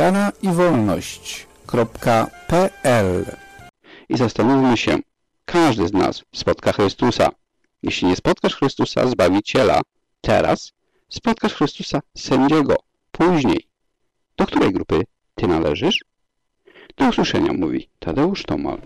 wiaraiwolność.pl. I zastanówmy się, każdy z nas spotka Chrystusa. Jeśli nie spotkasz Chrystusa, Zbawiciela, teraz, spotkasz Chrystusa, Sędziego, później. Do której grupy Ty należysz? Do usłyszenia, mówi Tadeusz Tomal.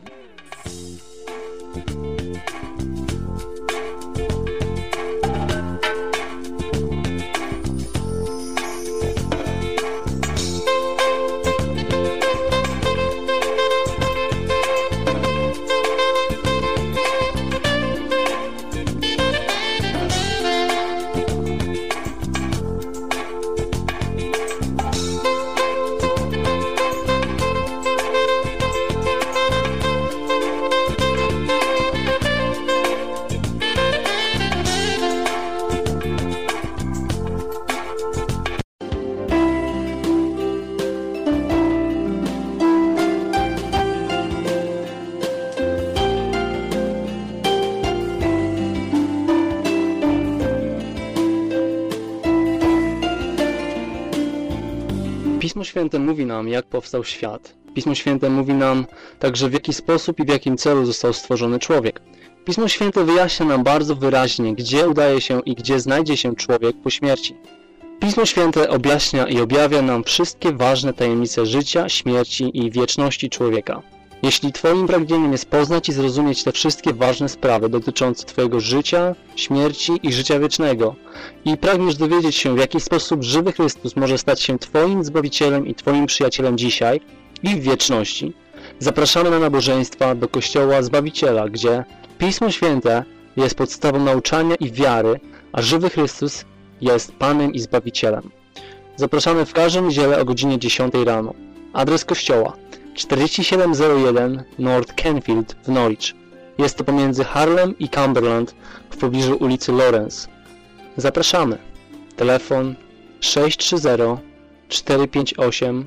Pismo Święte mówi nam, jak powstał świat. Pismo Święte mówi nam także, w jaki sposób i w jakim celu został stworzony człowiek. Pismo Święte wyjaśnia nam bardzo wyraźnie, gdzie udaje się i gdzie znajdzie się człowiek po śmierci. Pismo Święte objaśnia i objawia nam wszystkie ważne tajemnice życia, śmierci i wieczności człowieka. Jeśli Twoim pragnieniem jest poznać i zrozumieć te wszystkie ważne sprawy dotyczące Twojego życia, śmierci i życia wiecznego i pragniesz dowiedzieć się, w jaki sposób żywy Chrystus może stać się Twoim Zbawicielem i Twoim przyjacielem dzisiaj i w wieczności, zapraszamy na nabożeństwa do Kościoła Zbawiciela, gdzie Pismo Święte jest podstawą nauczania i wiary, a żywy Chrystus jest Panem i Zbawicielem. Zapraszamy w każdą niedzielę o godzinie 10 rano. Adres kościoła 4701 North Canfield w Norwich. Jest to pomiędzy Harlem i Cumberland w pobliżu ulicy Lawrence. Zapraszamy. Telefon 630 458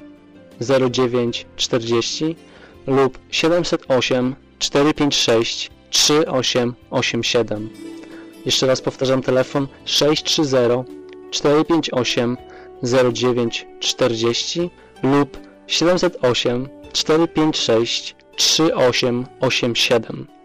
0940 lub 708 456 3887. Jeszcze raz powtarzam, telefon 630 458 0940 lub 708 456 3887.